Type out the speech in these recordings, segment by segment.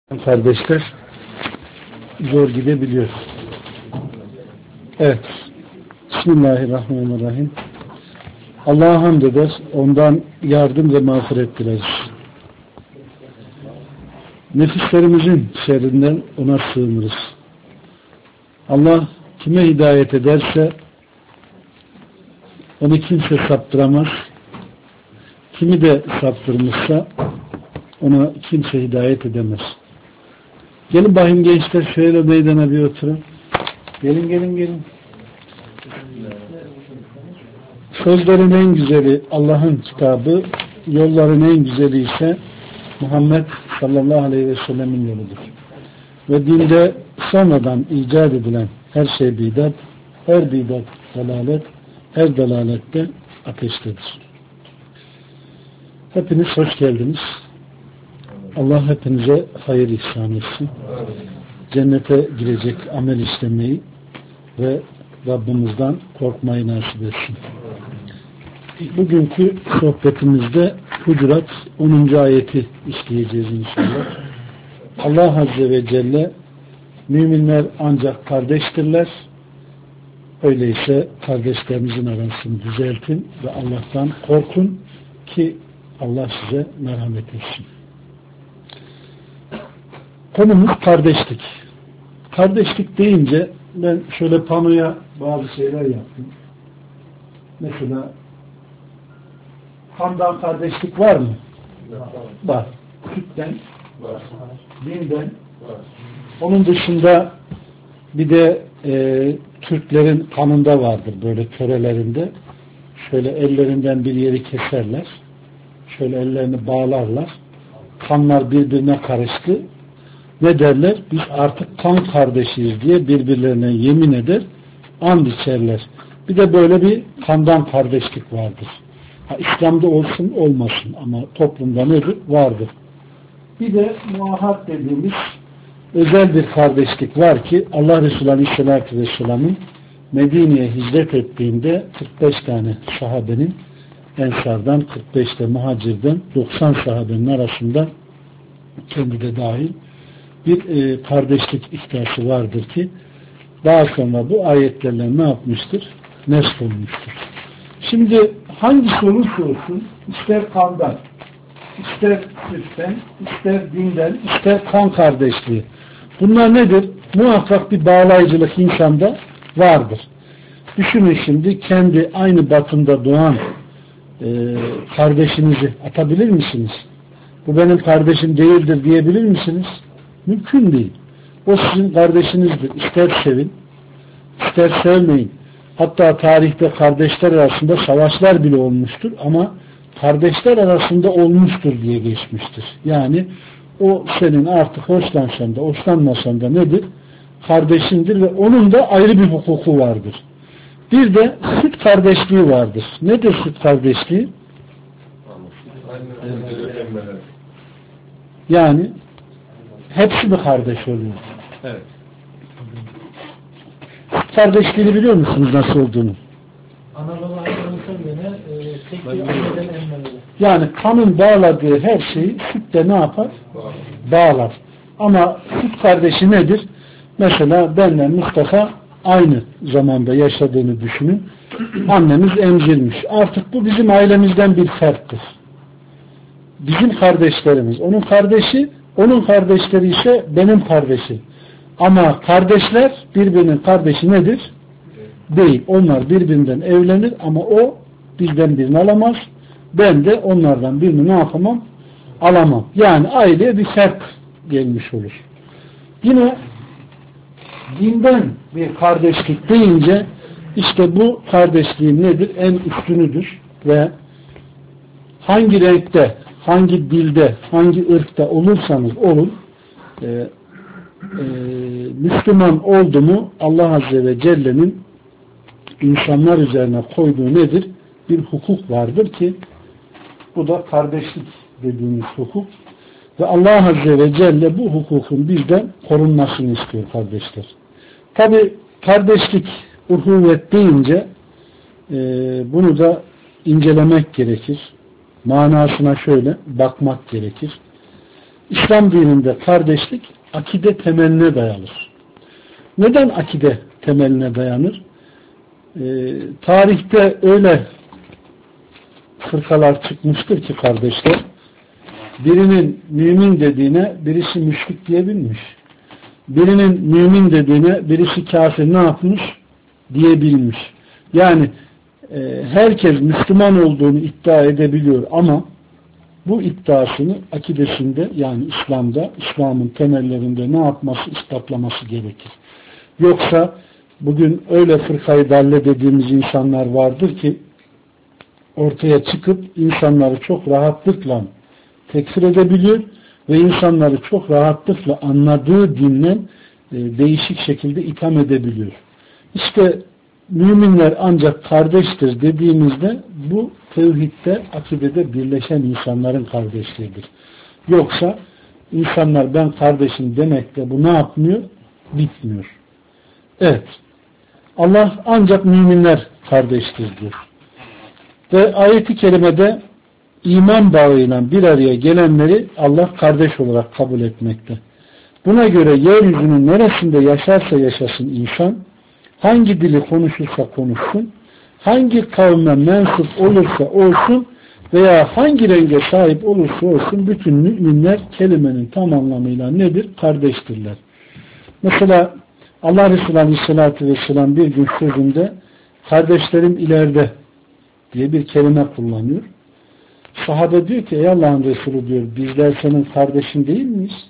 Kardeşler, zor gidebiliyor. Evet. Bismillahirrahmanirrahim. Allah'a hamd eder, ondan yardım ve mağfiret dileriz. Nefislerimizin şerrinden ona sığınırız. Allah kime hidayet ederse onu kimse saptıramaz. Kimi de saptırmışsa ona kimse hidayet edemez. Gelin bakayım gençler, şöyle meydana bir oturun. Gelin. Sözlerin en güzeli Allah'ın kitabı, yolların en güzeli ise Muhammed sallallahu aleyhi ve sellemin yoludur. Ve dinde sonradan icat edilen her şey bidat, her bidat dalalet, her dalalette ateştedir. Hepiniz hoş geldiniz. Allah hepinize hayır ihsan etsin. Cennete girecek amel işlemeyi ve Rabbimizden korkmayı nasip etsin. Bugünkü sohbetimizde Hucurat 10. ayeti işleyeceğiz inşallah. Allah Azze ve Celle müminler ancak kardeştirler. Öyleyse kardeşlerinizin arasını düzeltin ve Allah'tan korkun ki Allah size merhamet etsin. Konumuz kardeşlik. Kardeşlik deyince ben şöyle panoya bazı şeyler yaptım. Mesela kandan kardeşlik var mı? Var. Sütten, var. Dinden, var. Onun dışında bir de Türklerin kanında vardır böyle törelerinde. Şöyle ellerinden bir yeri keserler. Şöyle ellerini bağlarlar. Kanlar birbirine karıştı. Ne derler? Biz artık kan kardeşiyiz diye birbirlerine yemin eder, and içerler. Bir de böyle bir kandan kardeşlik vardır. İslam'da olsun olmasın ama toplumda nedir? Vardır. Bir de muahat dediğimiz özel bir kardeşlik var ki Allah Resulü Aleyhisselatü Vesselam'ın Medine'ye hicret ettiğinde 45 tane sahabenin Ensar'dan, 45 de muhacirden 90 sahabenin arasında kendi de dahil bir kardeşlik iddiası vardır ki daha sonra bu ayetlerle ne yapmıştır? Nesl olmuştur. Şimdi hangisi olursa olsun ister kandan, ister sütten, ister dinden, ister kan kardeşliği. Bunlar nedir? Muhakkak bir bağlayıcılık insanda vardır. Düşünün şimdi kendi aynı batında doğan kardeşinizi atabilir misiniz? Bu benim kardeşim değildir diyebilir misiniz? Mümkün değil. O sizin kardeşinizdir. İster sevin, ister sevmeyin. Hatta tarihte kardeşler arasında savaşlar bile olmuştur ama kardeşler arasında olmuştur diye geçmiştir. Yani o senin artık hoşlansan da hoşlanmasan da nedir? Kardeşindir ve onun da ayrı bir hukuku vardır. Bir de süt kardeşliği vardır. Nedir süt kardeşliği? Yani hepsi mi kardeş oluyor? Evet. Süt kardeşliğini biliyor musunuz nasıl olduğunu? Yani kanın bağladığı her şeyi süt de ne yapar? Bağlar. Ama süt kardeşi nedir? Mesela benle Mustafa aynı zamanda yaşadığını düşünün. Annemiz emzirmiş. Artık bu bizim ailemizden bir ferttir. Bizim kardeşlerimiz. Onun kardeşi, onun kardeşleri ise benim kardeşim. Ama kardeşler birbirinin kardeşi nedir? Değil. Onlar birbirinden evlenir ama o bizden birini alamaz. Ben de onlardan birini ne yapamam? Alamam. Yani aileye bir fark gelmiş olur. Yine dinden bir kardeşlik deyince işte bu kardeşliğin nedir? En üstünüdür ve hangi renkte, hangi dilde, hangi ırkta olursanız olun Müslüman oldu mu Allah Azze ve Celle'nin insanlar üzerine koyduğu nedir? Bir hukuk vardır ki bu da kardeşlik dediğimiz hukuk ve Allah Azze ve Celle bu hukukun bizden korunmasını istiyor kardeşler. Tabi kardeşlik, uhuvvet deyince bunu da incelemek gerekir. Manasına şöyle bakmak gerekir. İslam dininde kardeşlik akide temeline dayanır. Neden akide temeline dayanır? Tarihte öyle fırkalar çıkmıştır ki kardeşler, birinin mümin dediğine birisi müşrik diyebilmiş. Birinin mümin dediğine birisi kafir ne yapmış diyebilmiş. Yani herkes Müslüman olduğunu iddia edebiliyor ama bu iddiasını akidesinde, yani İslam'da, İslam'ın temellerinde ne yapması, ispatlaması gerekir. Yoksa bugün öyle fırkayı dalle dediğimiz insanlar vardır ki ortaya çıkıp insanları çok rahatlıkla tekfir edebiliyor ve insanları çok rahatlıkla anladığı dinle değişik şekilde itham edebiliyor. İşte müminler ancak kardeştir dediğimizde bu tevhidde, akidede birleşen insanların kardeşliğidir. Yoksa insanlar ben kardeşim demekle bu ne yapmıyor? Bitmiyor. Evet. Allah ancak müminler kardeştir diyor. Ve ayet-i kerimede iman bağıyla bir araya gelenleri Allah kardeş olarak kabul etmekte. Buna göre yeryüzünün neresinde yaşarsa yaşasın insan, hangi dili konuşursa konuşsun, hangi kavme mensup olursa olsun veya hangi renge sahip olursa olsun bütün müminler kelimenin tam anlamıyla nedir? Kardeştirler. Mesela Allah Resulü Aleyhisselatü Vesselam bir gün sözünde kardeşlerim ileride diye bir kelime kullanıyor. Sahabe diyor ki ey Allah'ın Resulü diyor, bizler senin kardeşin değil miyiz?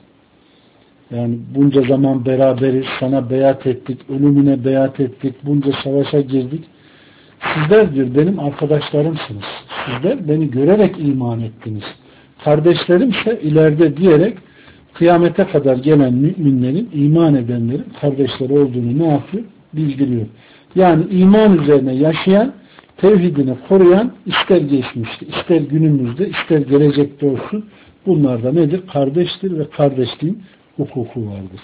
Yani bunca zaman beraberiz, sana beyat ettik, ölümüne beyat ettik, bunca savaşa girdik. Sizler diyor benim arkadaşlarımsınız. Sizler beni görerek iman ettiniz. Kardeşlerimse ileride diyerek kıyamete kadar gelen müminlerin, iman edenlerin kardeşleri olduğunu ne yapıyor? Bildiriyor. Yani iman üzerine yaşayan, tevhidini koruyan, ister geçmişte, ister günümüzde, ister gelecekte olsun, bunlar da nedir? Kardeştir ve kardeşliğin hukuku vardır.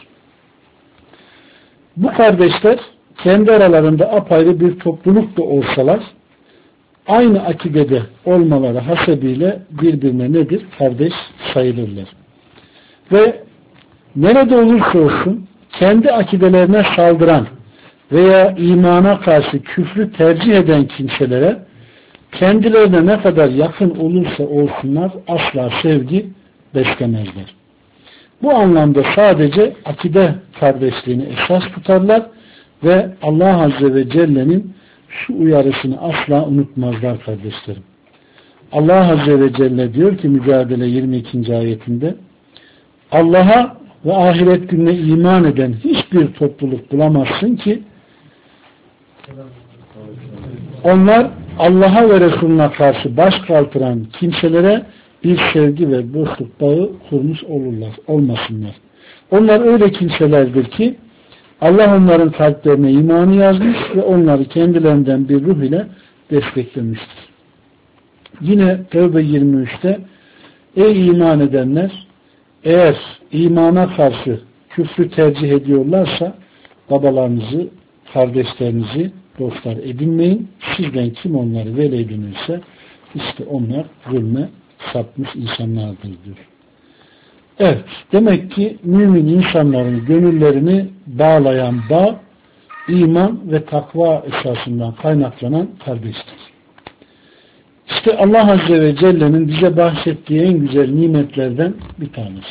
Bu kardeşler kendi aralarında apayrı bir topluluk da olsalar aynı akidede olmaları hasebiyle birbirine nedir? Kardeş sayılırlar. Ve nerede olursa olsun kendi akidelerine saldıran veya imana karşı küfrü tercih eden kimselere kendilerine ne kadar yakın olursa olsunlar asla sevgi beslemezler. Bu anlamda sadece akide kardeşliğini esas tutarlar ve Allah Azze ve Celle'nin şu uyarısını asla unutmazlar kardeşlerim. Allah Azze ve Celle diyor ki Mücadele 22. ayetinde Allah'a ve ahiret gününe iman eden hiçbir topluluk bulamazsın ki onlar Allah'a ve Resulüne karşı baş kaldıran kimselere bir sevgi ve dostluk bağı kurmuş olmasınlar. Onlar öyle kimselerdir ki Allah onların kalplerine imanı yazmış ve onları kendilerinden bir ruh ile desteklemiştir. Yine Tevbe 23'te ey iman edenler, eğer imana karşı küfrü tercih ediyorlarsa babalarınızı, kardeşlerinizi dostlar edinmeyin. Sizden kim onları veli edinirse işte onlar zulme sapmış insanlardır diyor. Evet, demek ki mümin insanların gönüllerini bağlayan bağ, iman ve takva esasından kaynaklanan kardeşlik. İşte Allah Azze ve Celle'nin bize bahsettiği en güzel nimetlerden bir tanesi.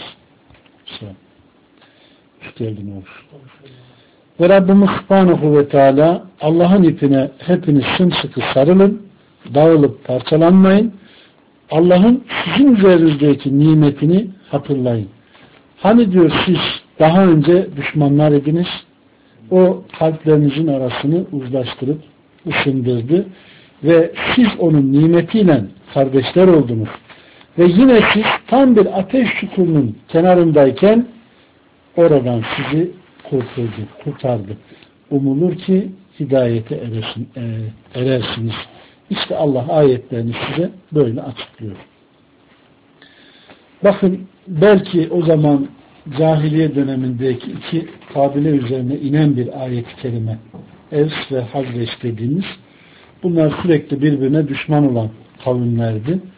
Hoş geldin oğul. Ve Rabbimiz Subhanahu ve Teala Allah'ın ipine hepiniz sımsıkı sarılın, dağılıp parçalanmayın. Allah'ın sizin üzerinizdeki nimetini hatırlayın. Hani diyor siz daha önce düşmanlar idiniz, o kalplerinizin arasını uzlaştırıp ısındırdı ve siz onun nimetiyle kardeşler oldunuz. Ve yine siz tam bir ateş çukurunun kenarındayken oradan sizi kurtardı. Umulur ki hidayete erersiniz. İşte Allah ayetlerini size böyle açıklıyor. Bakın belki o zaman cahiliye dönemindeki iki kabile üzerine inen bir ayet-i kerime. Evs ve Hazreç dediğimiz, bunlar sürekli birbirine düşman olan kavimlerdi.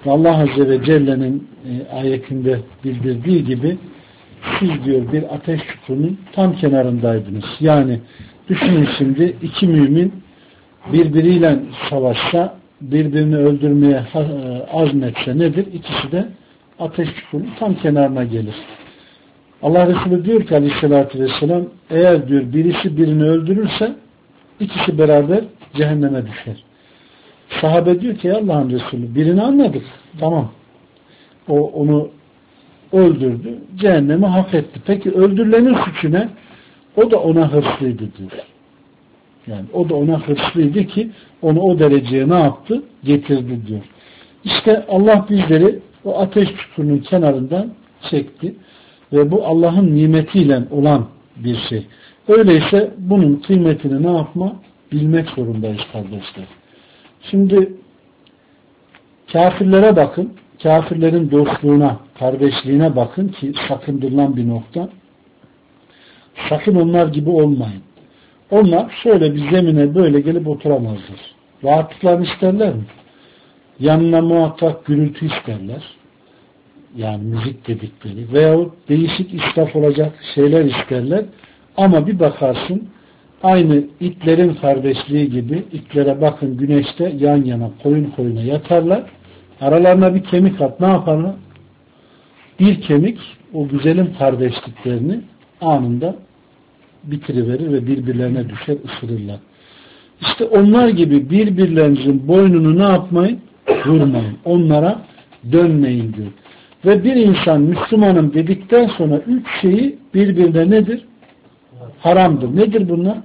Ve Allah Azze ve Celle'nin ayetinde bildirdiği gibi siz diyor bir ateş çukurunun tam kenarındaydınız. Yani düşünün şimdi iki mümin birbiriyle savaşsa, birbirini öldürmeye azmetse nedir? İkisi de ateş çukurunun tam kenarına gelir. Allah Resulü diyor ki aleyhissalatü vesselam, eğer diyor birisi birini öldürürse ikisi beraber cehenneme düşer. Sahabe diyor ki Allah'ın Resulü birini anladık. Tamam. O onu öldürdü. Cehennemi hak etti. Peki öldürülenin suçu ne? O da ona hırslıydı diyor. Yani o da ona hırslıydı ki onu o dereceye ne yaptı? Getirdi diyor. İşte Allah bizleri o ateş çukurunun kenarından çekti. Ve bu Allah'ın nimetiyle olan bir şey. Öyleyse bunun kıymetini ne yapma? Bilmek zorundayız kardeşler. Şimdi kafirlere bakın. Kafirlerin dostluğuna, kardeşliğine bakın ki sakındırılan bir nokta. Sakın onlar gibi olmayın. Onlar şöyle bir zemine böyle gelip oturamazlar. Rahatlıklarını isterler mi? Yanına muhakkak gürültü isterler. Yani müzik dedikleri veyahut değişik israf olacak şeyler isterler. Ama bir bakarsın aynı itlerin kardeşliği gibi itlere bakın güneşte yan yana koyun koyuna yatarlar. Aralarına bir kemik at ne yaparlar? Bir kemik o güzelim kardeşliklerini anında bitiriverir ve birbirlerine düşer ısırırlar. İşte onlar gibi birbirlerinizin boynunu ne yapmayın? Vurmayın. Onlara dönmeyin diyor. Ve bir insan Müslümanım dedikten sonra üç şeyi birbirine nedir? Haramdır. Nedir bunlar?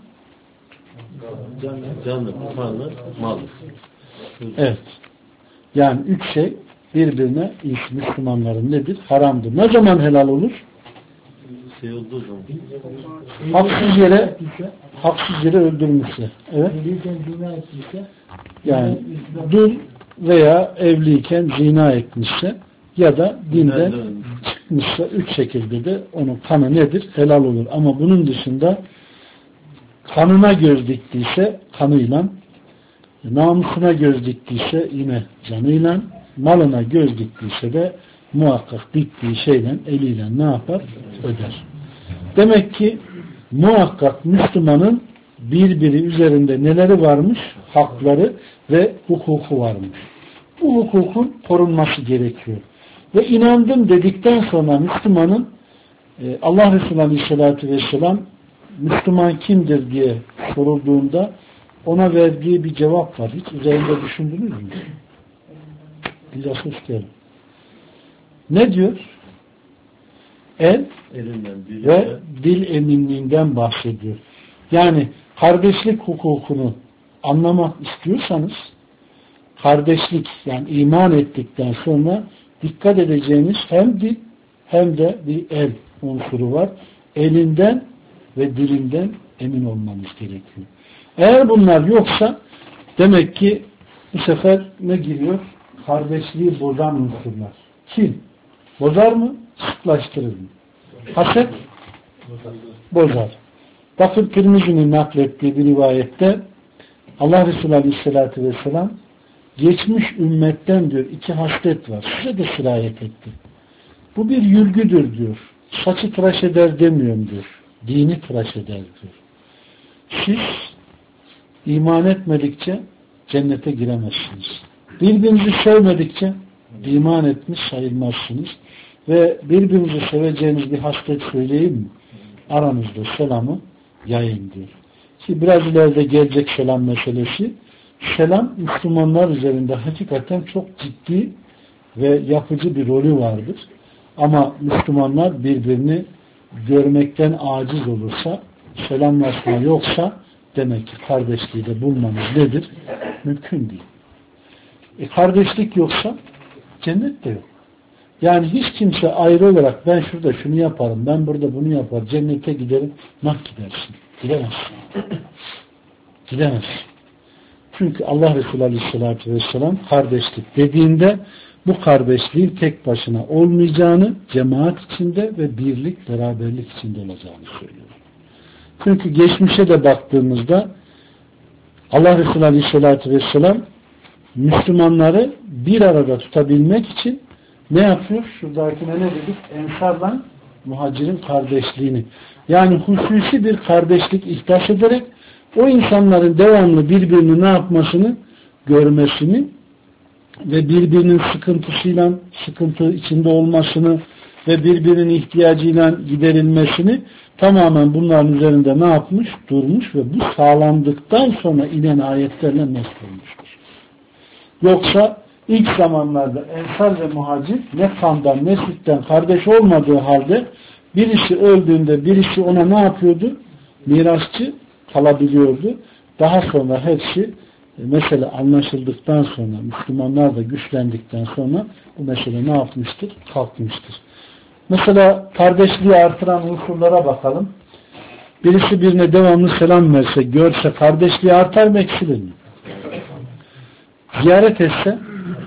Canlı, malı, mal. Evet. Yani üç şey birbirine Müslümanların nedir? Haramdır. Ne zaman helal olur? Olduğu zaman. Haksız yere öldürmüşse. Evet. Yani dul veya evliyken zina etmişse ya da dinden çıkmışsa üç şekilde de onun kanı nedir? Helal olur. Ama bunun dışında kanına göz diktiyse kanıyla, namusuna göz diktiyse yine canıyla, malına göz diktiyse de muhakkak diktiği şeyle eliyle ne yapar? Öder. Demek ki muhakkak Müslümanın birbiri üzerinde neleri varmış? Hakları ve hukuku varmış. Bu hukukun korunması gerekiyor. Ve inandım dedikten sonra Müslümanın Allah Resulü Aleyhisselatü Vesselam Müslüman kimdir diye sorulduğunda ona verdiği bir cevap var. Hiç üzerinde düşündünüz mü? İlyas hoş geldin. Ne diyor? El ve dil eminliğinden bahsediyor. Yani kardeşlik hukukunu anlamak istiyorsanız kardeşlik yani iman ettikten sonra dikkat edeceğiniz hem dil hem de bir el unsuru var. Elinden ve dilinden emin olmanız gerekiyor. Eğer bunlar yoksa demek ki bu sefer ne giriyor? Kardeşliği bozan unsurlar. Kim? Bozar mı? Sıklaştırır mı? Haset? Bozar. Bakın Tirmizi'nin naklettiği bir rivayette Allah Resulü Aleyhisselatü Vesselam geçmiş ümmetten diyor iki haslet var. Size de sirayet etti. Bu bir yürgüdür diyor. Saçı tıraş eder demiyorum diyor. Dini tıraş eder diyor. Siz iman etmedikçe cennete giremezsiniz. Birbirinizi sevmedikçe iman etmiş sayılmazsınız. Ve birbirinizi seveceğiniz bir haslet söyleyeyim mi? Aranızda selamı yayın diyor. Ki biraz ileride gelecek selam meselesi. Selam Müslümanlar üzerinde hakikaten çok ciddi ve yapıcı bir rolü vardır. Ama Müslümanlar birbirini görmekten aciz olursa, selamlaşma yoksa demek ki kardeşliği de bulmamız nedir? Mümkün değil. Kardeşlik yoksa cennet de yok. Yani hiç kimse ayrı olarak ben şurada şunu yaparım, ben burada bunu yaparım, cennete giderim, nah gidersin. Gidemezsin. Gidemezsin. Çünkü Allah Resulü Aleyhisselatü Vesselam kardeşlik dediğinde bu kardeşliğin tek başına olmayacağını, cemaat içinde ve birlik, beraberlik içinde olacağını söylüyor. Çünkü geçmişe de baktığımızda Allah Resulü Aleyhisselatü Vesselam Müslümanları bir arada tutabilmek için ne yapıyor? Şuradakine ne dedik? Ensarla muhacirin kardeşliğini. Yani hususi bir kardeşlik ihdas ederek o insanların devamlı birbirini ne yapmasını, görmesini ve birbirinin sıkıntı içinde olmasını ve birbirinin ihtiyacıyla giderilmesini tamamen bunların üzerinde ne yapmış? Durmuş ve bu sağlandıktan sonra inen ayetlerle nesledilmiştir. Yoksa ilk zamanlarda Ensar ve Muhacir ne kandan ne sütten kardeş olmadığı halde birisi öldüğünde birisi ona ne yapıyordu? Mirasçı kalabiliyordu. Daha sonra hepsi mesele anlaşıldıktan sonra, Müslümanlar da güçlendikten sonra bu mesele ne yapmıştır? Kalkmıştır. Mesela kardeşliği artıran unsurlara bakalım. Birisi birine devamlı selam verse, görse kardeşliği artar mı, eksilir mi? Ziyaret etse,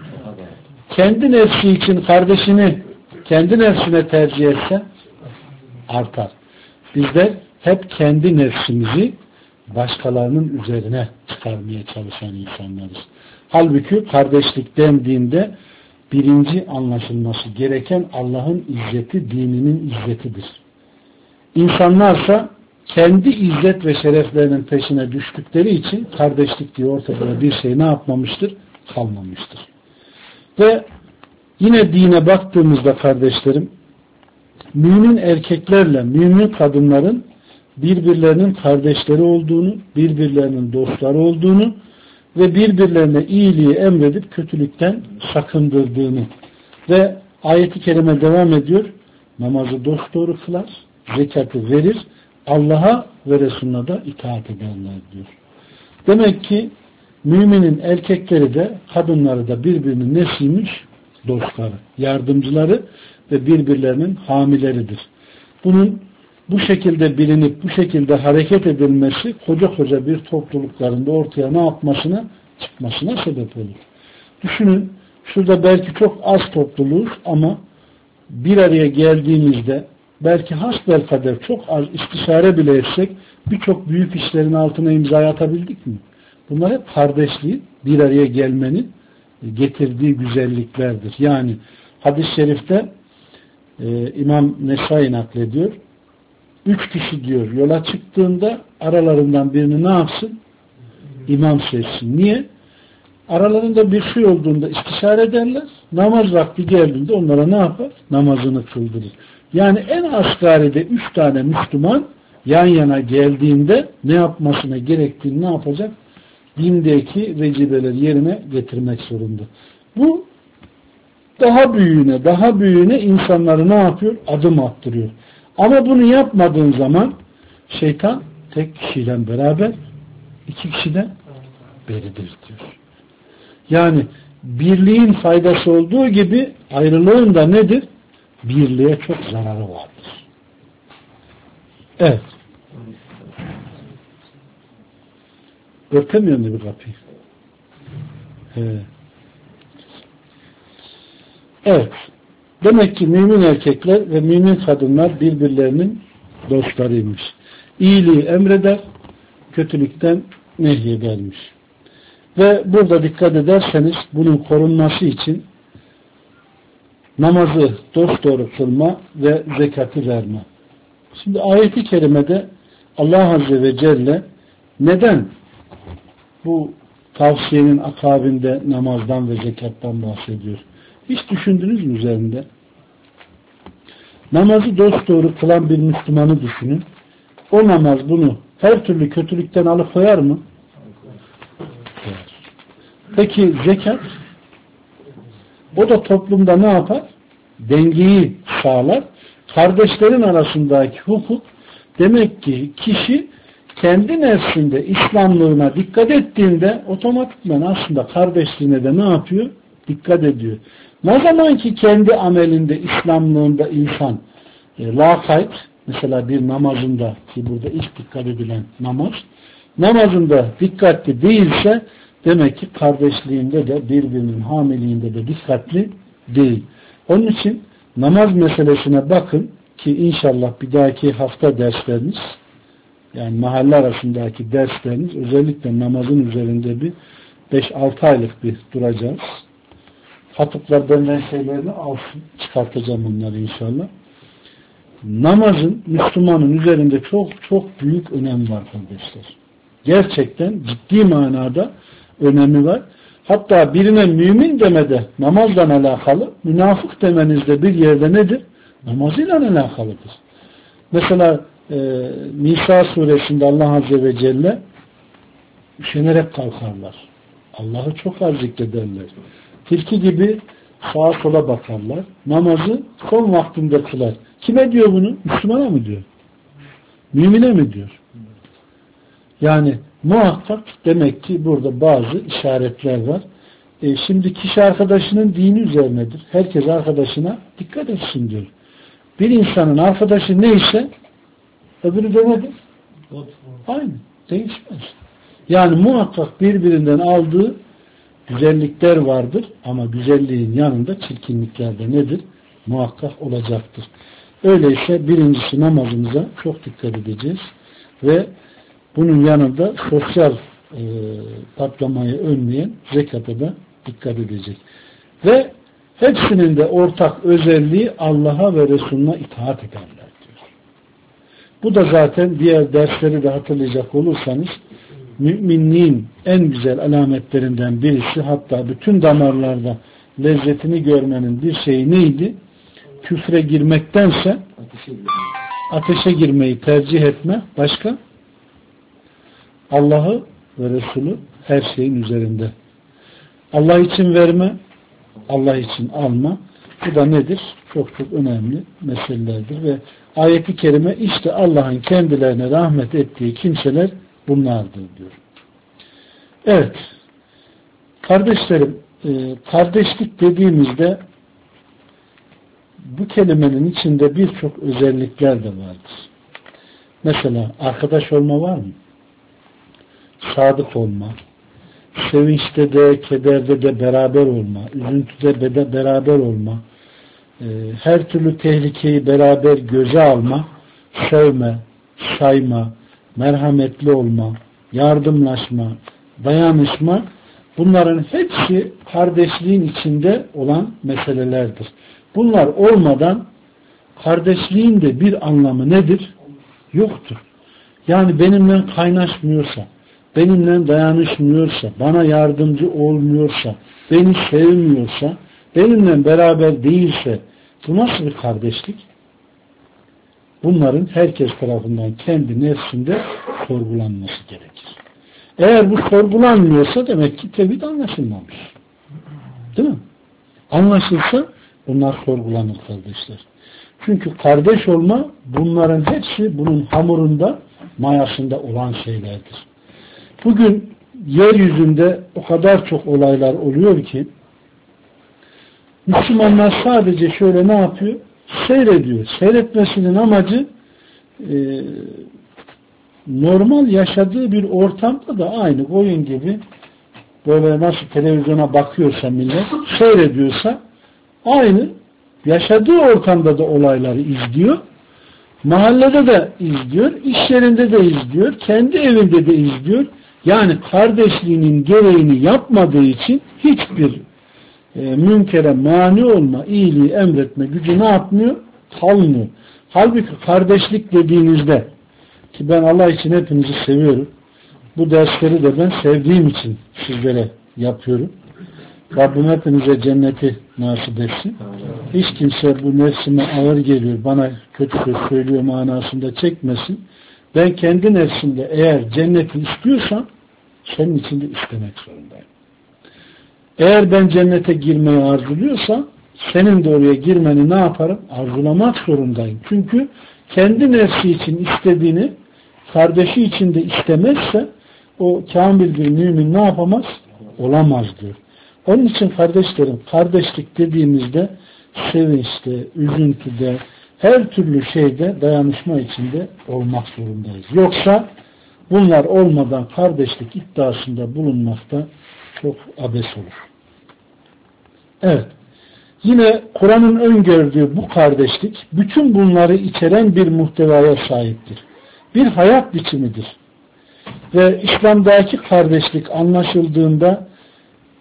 kendi nefsi için kardeşini kendi nefsine tercih etse artar. Bizler hep kendi nefsimizi başkalarının üzerine çıkarmaya çalışan insanlarız. Halbuki kardeşlik dendiğinde birinci anlaşılması gereken Allah'ın izzeti, dininin izzetidir. İnsanlarsa kendi izzet ve şereflerinin peşine düştükleri için kardeşlik diye ortada bir şey ne yapmamıştır? Kalmamıştır. Ve yine dine baktığımızda kardeşlerim, mümin erkeklerle mümin kadınların birbirlerinin kardeşleri olduğunu, birbirlerinin dostları olduğunu ve birbirlerine iyiliği emredip kötülükten sakındırdığını ve ayet-i kerime devam ediyor. Namazı dosdoğru kılar, zekatı verir, Allah'a ve Resulüne da itaat ederler diyor. Demek ki müminin erkekleri de kadınları da birbirinin nesiymiş? Dostları, yardımcıları ve birbirlerinin hamileridir. Bunun bu şekilde bilinip bu şekilde hareket edilmesi koca bir topluluklarında ortaya ne yapmasına, çıkmasına sebep olur. Düşünün, şurada belki çok az topluluğuz ama bir araya geldiğimizde belki hasbelkader çok az istişare bile etsek birçok büyük işlerin altına imza atabildik mi? Bunlar hep kardeşliğin, bir araya gelmenin getirdiği güzelliklerdir. Yani hadis-i şerifte İmam Nesai naklediyor. 3 kişi diyor yola çıktığında aralarından birini ne yapsın? İmam seçsin. Niye? Aralarında bir şey olduğunda istişare ederler. Namaz vakti geldiğinde onlara ne yapar? Namazını kıldırır. Yani en asgaride 3 tane Müslüman yan yana geldiğinde ne yapmasına gerektiğini ne yapacak? Dindeki vecibeleri yerine getirmek zorunda. Bu daha büyüğüne insanları ne yapıyor? Adım attırıyor. Ama bunu yapmadığın zaman şeytan tek kişiyle beraber 2 kişiden beridir diyor. Yani birliğin faydası olduğu gibi ayrılığın da nedir? Birliğe çok zararı vardır. Evet. Örtemiyor mu bir kapıyı? Evet. Demek ki mümin erkekler ve mümin kadınlar birbirlerinin dostlarıymış. İyiliği emreder, kötülükten nehyedermiş. Ve burada dikkat ederseniz bunun korunması için namazı dosdoğru kılma ve zekatı verme. Şimdi ayet-i kerimede Allah Azze ve Celle neden bu tavsiyenin akabinde namazdan ve zekattan bahsediyor? Hiç düşündünüz mü üzerinde? Namazı dosdoğru kılan bir Müslümanı düşünün. O namaz bunu her türlü kötülükten alıkoyar mı? Peki zekat? O da toplumda ne yapar? Dengeyi sağlar. Kardeşlerin arasındaki hukuk, demek ki kişi kendi nefsinde İslamlığına dikkat ettiğinde otomatikman aslında kardeşliğine de ne yapıyor? Dikkat ediyor. Ne zaman ki kendi amelinde, İslamlığında insan lakayt, mesela bir namazında, ki burada ilk dikkat edilen namazında dikkatli değilse demek ki kardeşliğinde de birbirinin hamiliğinde de dikkatli değil. Onun için namaz meselesine bakın ki inşallah bir dahaki hafta dersleriniz, yani mahalle arasındaki dersleriniz özellikle namazın üzerinde bir 5-6 aylık bir duracağız. Hatipler benden şeylerini alsın. Çıkartacağım onları inşallah. Namazın Müslümanın üzerinde çok çok büyük önemi var kardeşler. Gerçekten ciddi manada önemi var. Hatta birine mümin demede namazla alakalı, münafık demenizde bir yerde nedir? Namazıyla alakalıdır. Mesela Nisa suresinde Allah Azze ve Celle üşenerek kalkarlar. Allah'ı çok az zikrederler. Tilki gibi sağa sola bakarlar. Namazı son vaktinde kılar. Kime diyor bunu? Müslümana mı diyor? Mümine mi diyor? Yani muhakkak demek ki burada bazı işaretler var. Şimdi kişi arkadaşının dini üzerinedir. Herkes arkadaşına dikkat etsin diyor. Bir insanın arkadaşı neyse öbürü de nedir? Aynı. Değişmez. Yani muhakkak birbirinden aldığı güzellikler vardır ama güzelliğin yanında çirkinlikler de nedir? Muhakkak olacaktır. Öyleyse birincisi namazımıza çok dikkat edeceğiz ve bunun yanında sosyal patlamayı önleyen zekata da dikkat edecek. Ve hepsinin de ortak özelliği Allah'a ve Resulüne itaat ederler diyor. Bu da zaten diğer dersleri de hatırlayacak olursanız müminliğin en güzel alametlerinden birisi, hatta bütün damarlarda lezzetini görmenin bir şeyi neydi? Küfre girmektense ateşe girmeyi tercih etme. Başka? Allah'ı ve Resulü her şeyin üzerinde. Allah için verme, Allah için alma. Bu da nedir? Çok çok önemli meselelerdir ve ayet-i kerime işte Allah'ın kendilerine rahmet ettiği kimseler bunlardır diyor. Evet. Kardeşlerim, kardeşlik dediğimizde bu kelimenin içinde birçok özellikler de vardır. Mesela arkadaş olma var mı? Sadık olma, sevinçte de, kederde de beraber olma, üzüntüde de beraber olma, her türlü tehlikeyi beraber göze alma, sevme, sayma, merhametli olma, yardımlaşma, dayanışma, bunların hepsi kardeşliğin içinde olan meselelerdir. Bunlar olmadan kardeşliğin de bir anlamı nedir? Yoktur. Yani benimle kaynaşmıyorsa, benimle dayanışmıyorsa, bana yardımcı olmuyorsa, beni sevmiyorsa, benimle beraber değilse, bu nasıl bir kardeşlik? Bunların herkes tarafından kendi nefsinde sorgulanması gerekir. Eğer bu sorgulanmıyorsa demek ki tevhid anlaşılmamış. Değil mi? Anlaşılsa bunlar sorgulanır kardeşler. Çünkü kardeş olma bunların hepsi bunun hamurunda, mayasında olan şeylerdir. Bugün yeryüzünde o kadar çok olaylar oluyor ki Müslümanlar sadece şöyle ne yapıyor? Seyrediyor. Seyretmesinin amacı normal yaşadığı bir ortamda da aynı koyun gibi böyle nasıl televizyona bakıyorsa millet seyrediyorsa aynı yaşadığı ortamda da olayları izliyor. Mahallede de izliyor, iş yerinde de izliyor, kendi evinde de izliyor. Yani kardeşliğinin gereğini yapmadığı için hiçbir münkere mani olma, iyiliği emretme gücü ne yapmıyor? Kalmıyor. Halbuki kardeşlik dediğinizde ki ben Allah için hepinizi seviyorum. Bu dersleri de ben sevdiğim için sizlere yapıyorum. Rabbim hepinize cenneti nasip etsin. Hiç kimse bu nefsime ağır geliyor, bana kötü söz söylüyor manasında çekmesin. Ben kendi nefsimde eğer cenneti istiyorsam senin için de istemek zorundayım. Eğer ben cennete girmeyi arzuluyorsam senin de oraya girmeni ne yaparım? Arzulamak zorundayım. Çünkü kendi nefsi için istediğini kardeşi için de istemezse o kamil bir mümin ne yapamaz? Olamaz diyor. Onun için kardeşlerim, kardeşlik dediğimizde sevinçte, üzüntüde, her türlü şeyde dayanışma içinde olmak zorundayız. Yoksa bunlar olmadan kardeşlik iddiasında bulunmakta çok abes olur. Evet. Yine Kur'an'ın öngördüğü bu kardeşlik bütün bunları içeren bir muhtevaya sahiptir. Bir hayat biçimidir. Ve İslam'daki kardeşlik anlaşıldığında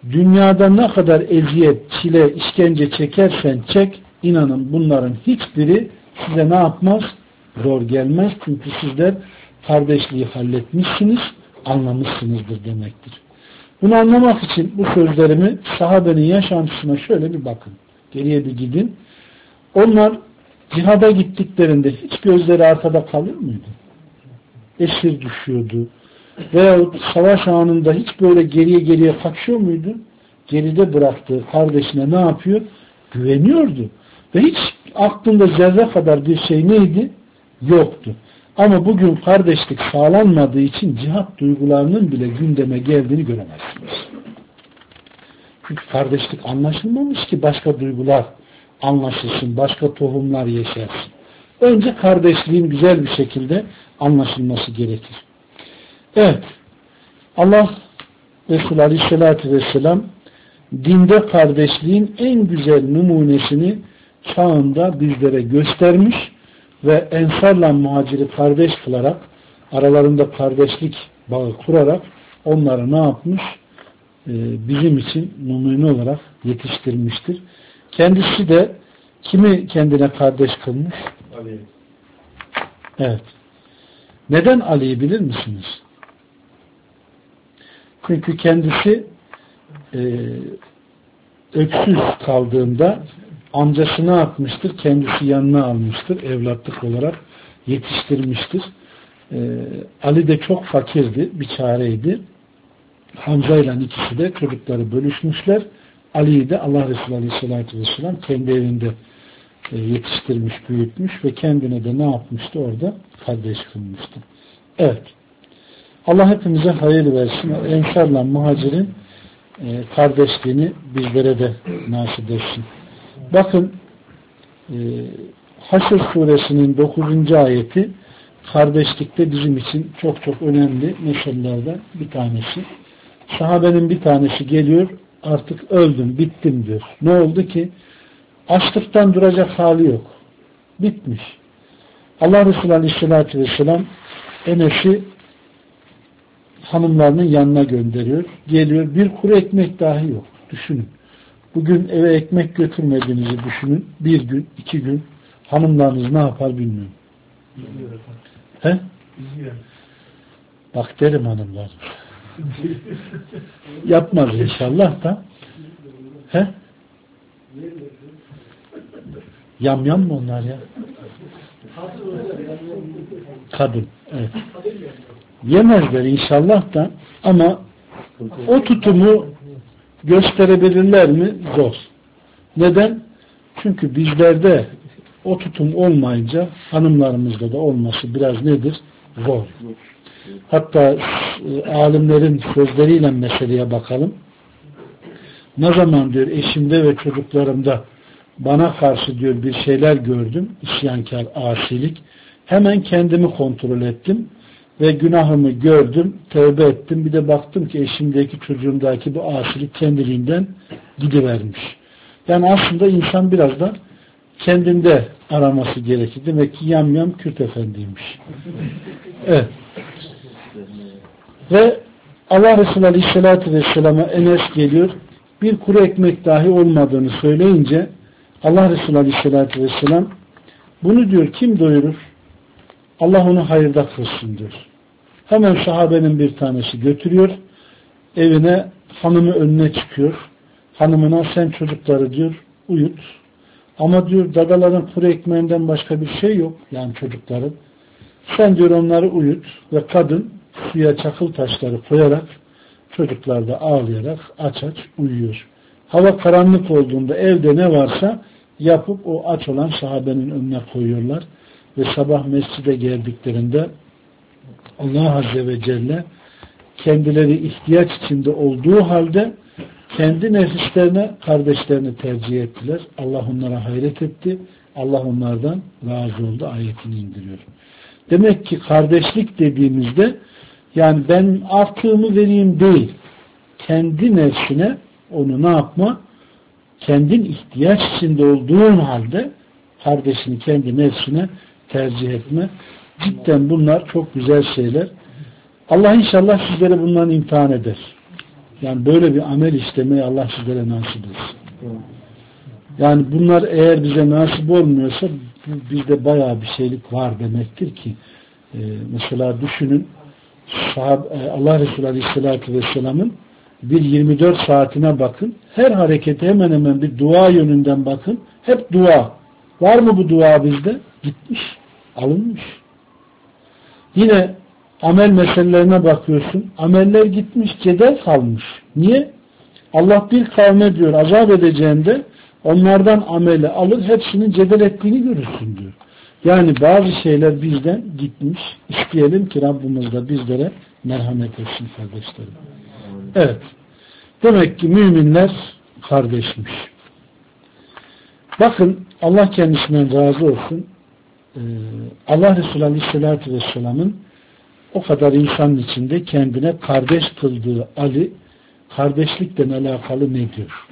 dünyada ne kadar eziyet, çile, işkence çekersen çek, inanın bunların hiçbiri size ne yapmaz? Zor gelmez. Çünkü sizler kardeşliği halletmişsiniz, anlamışsınızdır demektir. Bunu anlamak için bu sözlerimi sahabenin yaşantısına şöyle bir bakın. Geriye bir gidin. Onlar cihada gittiklerinde hiç gözleri arkada kalır mıydı? Esir düşüyordu. Veyahut savaş anında hiç böyle geriye kaçıyor muydu? Geride bıraktığı kardeşine ne yapıyor? Güveniyordu. Ve hiç aklında zerre kadar bir şey neydi? Yoktu. Ama bugün kardeşlik sağlanmadığı için cihat duygularının bile gündeme geldiğini göremezsiniz. Çünkü kardeşlik anlaşılmamış ki başka duygular anlaşılsın, başka tohumlar yeşersin. Önce kardeşliğin güzel bir şekilde anlaşılması gerekir. Evet, Allah Resulü Aleyhisselatü Vesselam dinde kardeşliğin en güzel numunesini çağında bizlere göstermiş ve Ensar'la Muhacir'i kardeş kılarak, aralarında kardeşlik bağı kurarak onları ne yapmış? Bizim için numune olarak yetiştirmiştir. Kendisi de kimi kendine kardeş kılmış? Ali. Evet. Neden Ali'yi bilir misiniz? Çünkü kendisi öksüz kaldığında amcası ne yapmıştır? Kendisi yanına almıştır. Evlatlık olarak yetiştirmiştir. Ali de çok fakirdi. Bir çareydi. Hamza ile ikisi de çocukları bölüşmüşler. Ali'yi de Allah Resulü Aleyhisselatü Vesselam kendi evinde yetiştirmiş, büyütmüş ve kendine de ne yapmıştı? Orada kardeş kılmıştı. Evet. Allah hepimize hayır versin. Ensar'la Muhacir'in kardeşliğini bizlere de nasip etsin. Bakın Haşr suresinin 9. ayeti kardeşlikte bizim için çok çok önemli meselelerden bir tanesi. Sahabenin bir tanesi geliyor, artık öldüm, bittim diyor. Ne oldu ki? Açlıktan duracak hali yok. Bitmiş. Allah Resulü Aleyhisselatü Vesselam Enes'i hanımlarının yanına gönderiyor. Geliyor, bir kuru ekmek dahi yok. Düşünün. Bugün eve ekmek götürmediğinizi düşünün. Bir gün, 2 gün hanımlarınız ne yapar bilmiyorum. He? Bak derim hanımlar. Yapmaz inşallah da. He? Yam mı onlar ya? Kadın. Evet. Yemezler inşallah da ama o tutumu gösterebilirler mi? Zor. Neden? Çünkü bizlerde o tutum olmayınca hanımlarımızda da olması biraz nedir? Zor. Hatta alimlerin sözleriyle meseleye bakalım. Ne zaman diyor eşimde ve çocuklarımda bana karşı diyor bir şeyler gördüm, isyankar, asilik. Hemen kendimi kontrol ettim ve günahımı gördüm, tövbe ettim. Bir de baktım ki eşimdeki, çocuğumdaki bu asilik kendiliğinden gidivermiş. Yani aslında insan biraz da kendinde araması gerekir. Demek ki yam Kürt efendiymiş. Evet. Ve Allah Resulü Aleyhisselatü Vesselam'a Enes geliyor. Bir kuru ekmek dahi olmadığını söyleyince Allah Resulü Aleyhisselatü Vesselam bunu diyor kim doyurur? Allah onu hayırda kılsın diyor. Hemen sahabenin bir tanesi götürüyor. Evine hanımı önüne çıkıyor. Hanımına sen çocukları diyor uyut. Ama diyor dadaların kuru ekmeğinden başka bir şey yok. Yani çocukların. Sen diyor onları uyut ve kadın suya çakıl taşları koyarak çocuklar da ağlayarak aç uyuyor. Hava karanlık olduğunda evde ne varsa yapıp o aç olan sahabenin önüne koyuyorlar. Ve sabah mescide geldiklerinde Allah Azze ve Celle kendileri ihtiyaç içinde olduğu halde kendi nefislerine kardeşlerini tercih ettiler. Allah onlara hayret etti. Allah onlardan razı oldu. Ayetini indiriyor. Demek ki kardeşlik dediğimizde yani ben artığımı vereyim değil. Kendi nefsine onu ne yapma? Kendin ihtiyaç içinde olduğun halde kardeşini kendi nefsine tercih etme. Cidden bunlar çok güzel şeyler. Allah inşallah sizleri bundan imtihan eder. Yani böyle bir amel işlemeyi Allah sizlere nasip etsin. Yani bunlar eğer bize nasip olmuyorsa bizde bayağı bir şeylik var demektir ki mesela düşünün Allah Resulü Aleyhisselatü Vesselam'ın bir 24 saatine bakın. Her hareketi hemen hemen bir dua yönünden bakın. Hep dua. Var mı bu dua bizde? Gitmiş. Alınmış. Yine amel meselelerine bakıyorsun. Ameller gitmiş. Cedel kalmış. Niye? Allah bir kavme diyor azap edeceğinde onlardan ameli alır. Hepsinin cedel ettiğini görürsün diyor. Yani bazı şeyler bizden gitmiş. İsteyelim ki Rabbimiz de bizlere merhamet etsin kardeşlerim. Evet. Demek ki müminler kardeşmiş. Bakın Allah kendisinden razı olsun. Allah Resulü Aleyhisselatü Vesselam'ın o kadar insanın içinde kendine kardeş kıldığı Ali kardeşlikle alakalı ne diyor?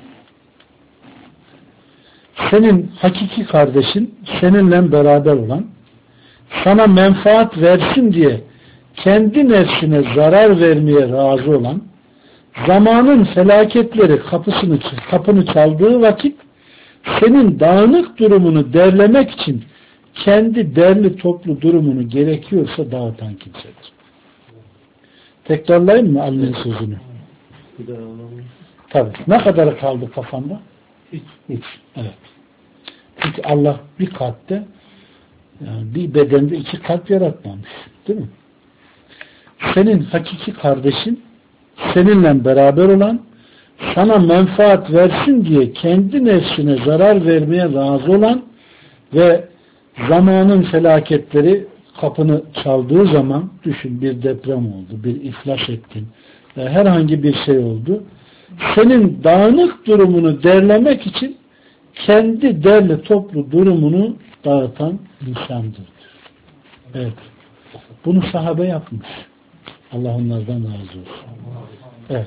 Senin hakiki kardeşin seninle beraber olan, sana menfaat versin diye kendi nefsine zarar vermeye razı olan, zamanın felaketleri kapını çaldığı vakit senin dağınık durumunu derlemek için kendi derli toplu durumunu gerekiyorsa dağıtan kimsedir. Tekrarlayayım mı Ali'nin sözünü? Tabii. Ne kadarı kaldı kafanda? Hiç. Evet. Çünkü Allah bir kalpte yani bir bedende iki kalp yaratmamış. Değil mi? Senin hakiki kardeşin seninle beraber olan, sana menfaat versin diye kendi nefsine zarar vermeye razı olan ve zamanın felaketleri kapını çaldığı zaman düşün, bir deprem oldu, bir iflas ettin, herhangi bir şey oldu. Senin dağınık durumunu derlemek için kendi derli toplu durumunu dağıtan insandır. Evet. Bunu sahabe yapmış. Allah onlardan razı olsun. Evet.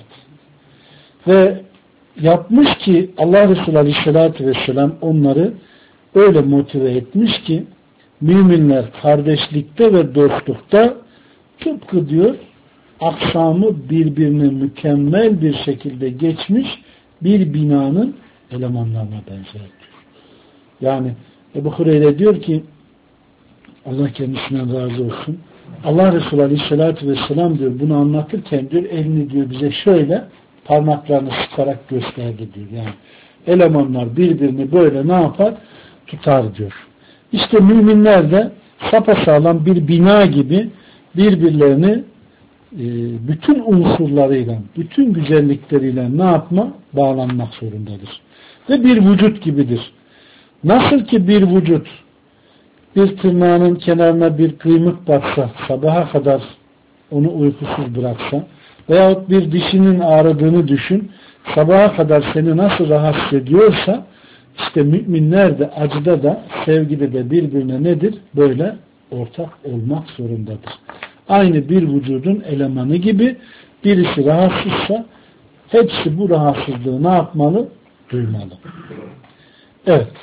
Ve yapmış ki Allah Resulü Aleyhisselatü Vesselam onları öyle motive etmiş ki müminler kardeşlikte ve dostlukta tıpkı diyor aksamı birbirine mükemmel bir şekilde geçmiş bir binanın elemanlarına benzer diyor. Yani Ebu Hureyre diyor ki Allah kendisinden razı olsun. Allah Resulü Aleyhisselatü Vesselam diyor bunu anlatırken diyor elini diyor bize şöyle parmaklarını sıkarak gösterdi diyor. Yani elemanlar birbirini böyle ne yapar? Tutar diyor. İşte müminler de sapasağlam bir bina gibi birbirlerini bütün unsurlarıyla, bütün güzellikleriyle ne yapma? Bağlanmak zorundadır. Ve bir vücut gibidir. Nasıl ki bir vücut bir tırnağının kenarına bir kıymık batsa, sabaha kadar onu uykusuz bıraksa veyahut bir dişinin ağrıdığını düşün, sabaha kadar seni nasıl rahatsız ediyorsa işte müminler de acıda da sevgide de birbirine nedir? Böyle ortak olmak zorundadır. Aynı bir vücudun elemanı gibi birisi rahatsızsa hepsi bu rahatsızlığı ne yapmalı? Duymalı. Evet.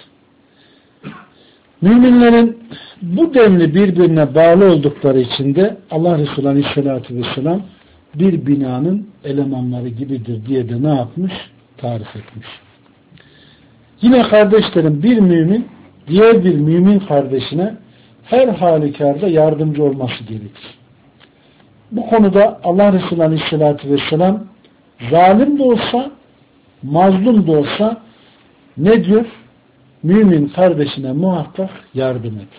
Müminlerin bu denli birbirine bağlı oldukları için de Allah Resulü Aleyhisselatü Vesselam bir binanın elemanları gibidir diye de ne yapmış? Tarif etmiş. Yine kardeşlerim bir mümin diğer bir mümin kardeşine her halükarda yardımcı olması gerekir. Bu konuda Allah Resulü Aleyhisselatü Vesselam zalim de olsa mazlum da olsa ne diyor? Mümin kardeşine muhakkak yardım et.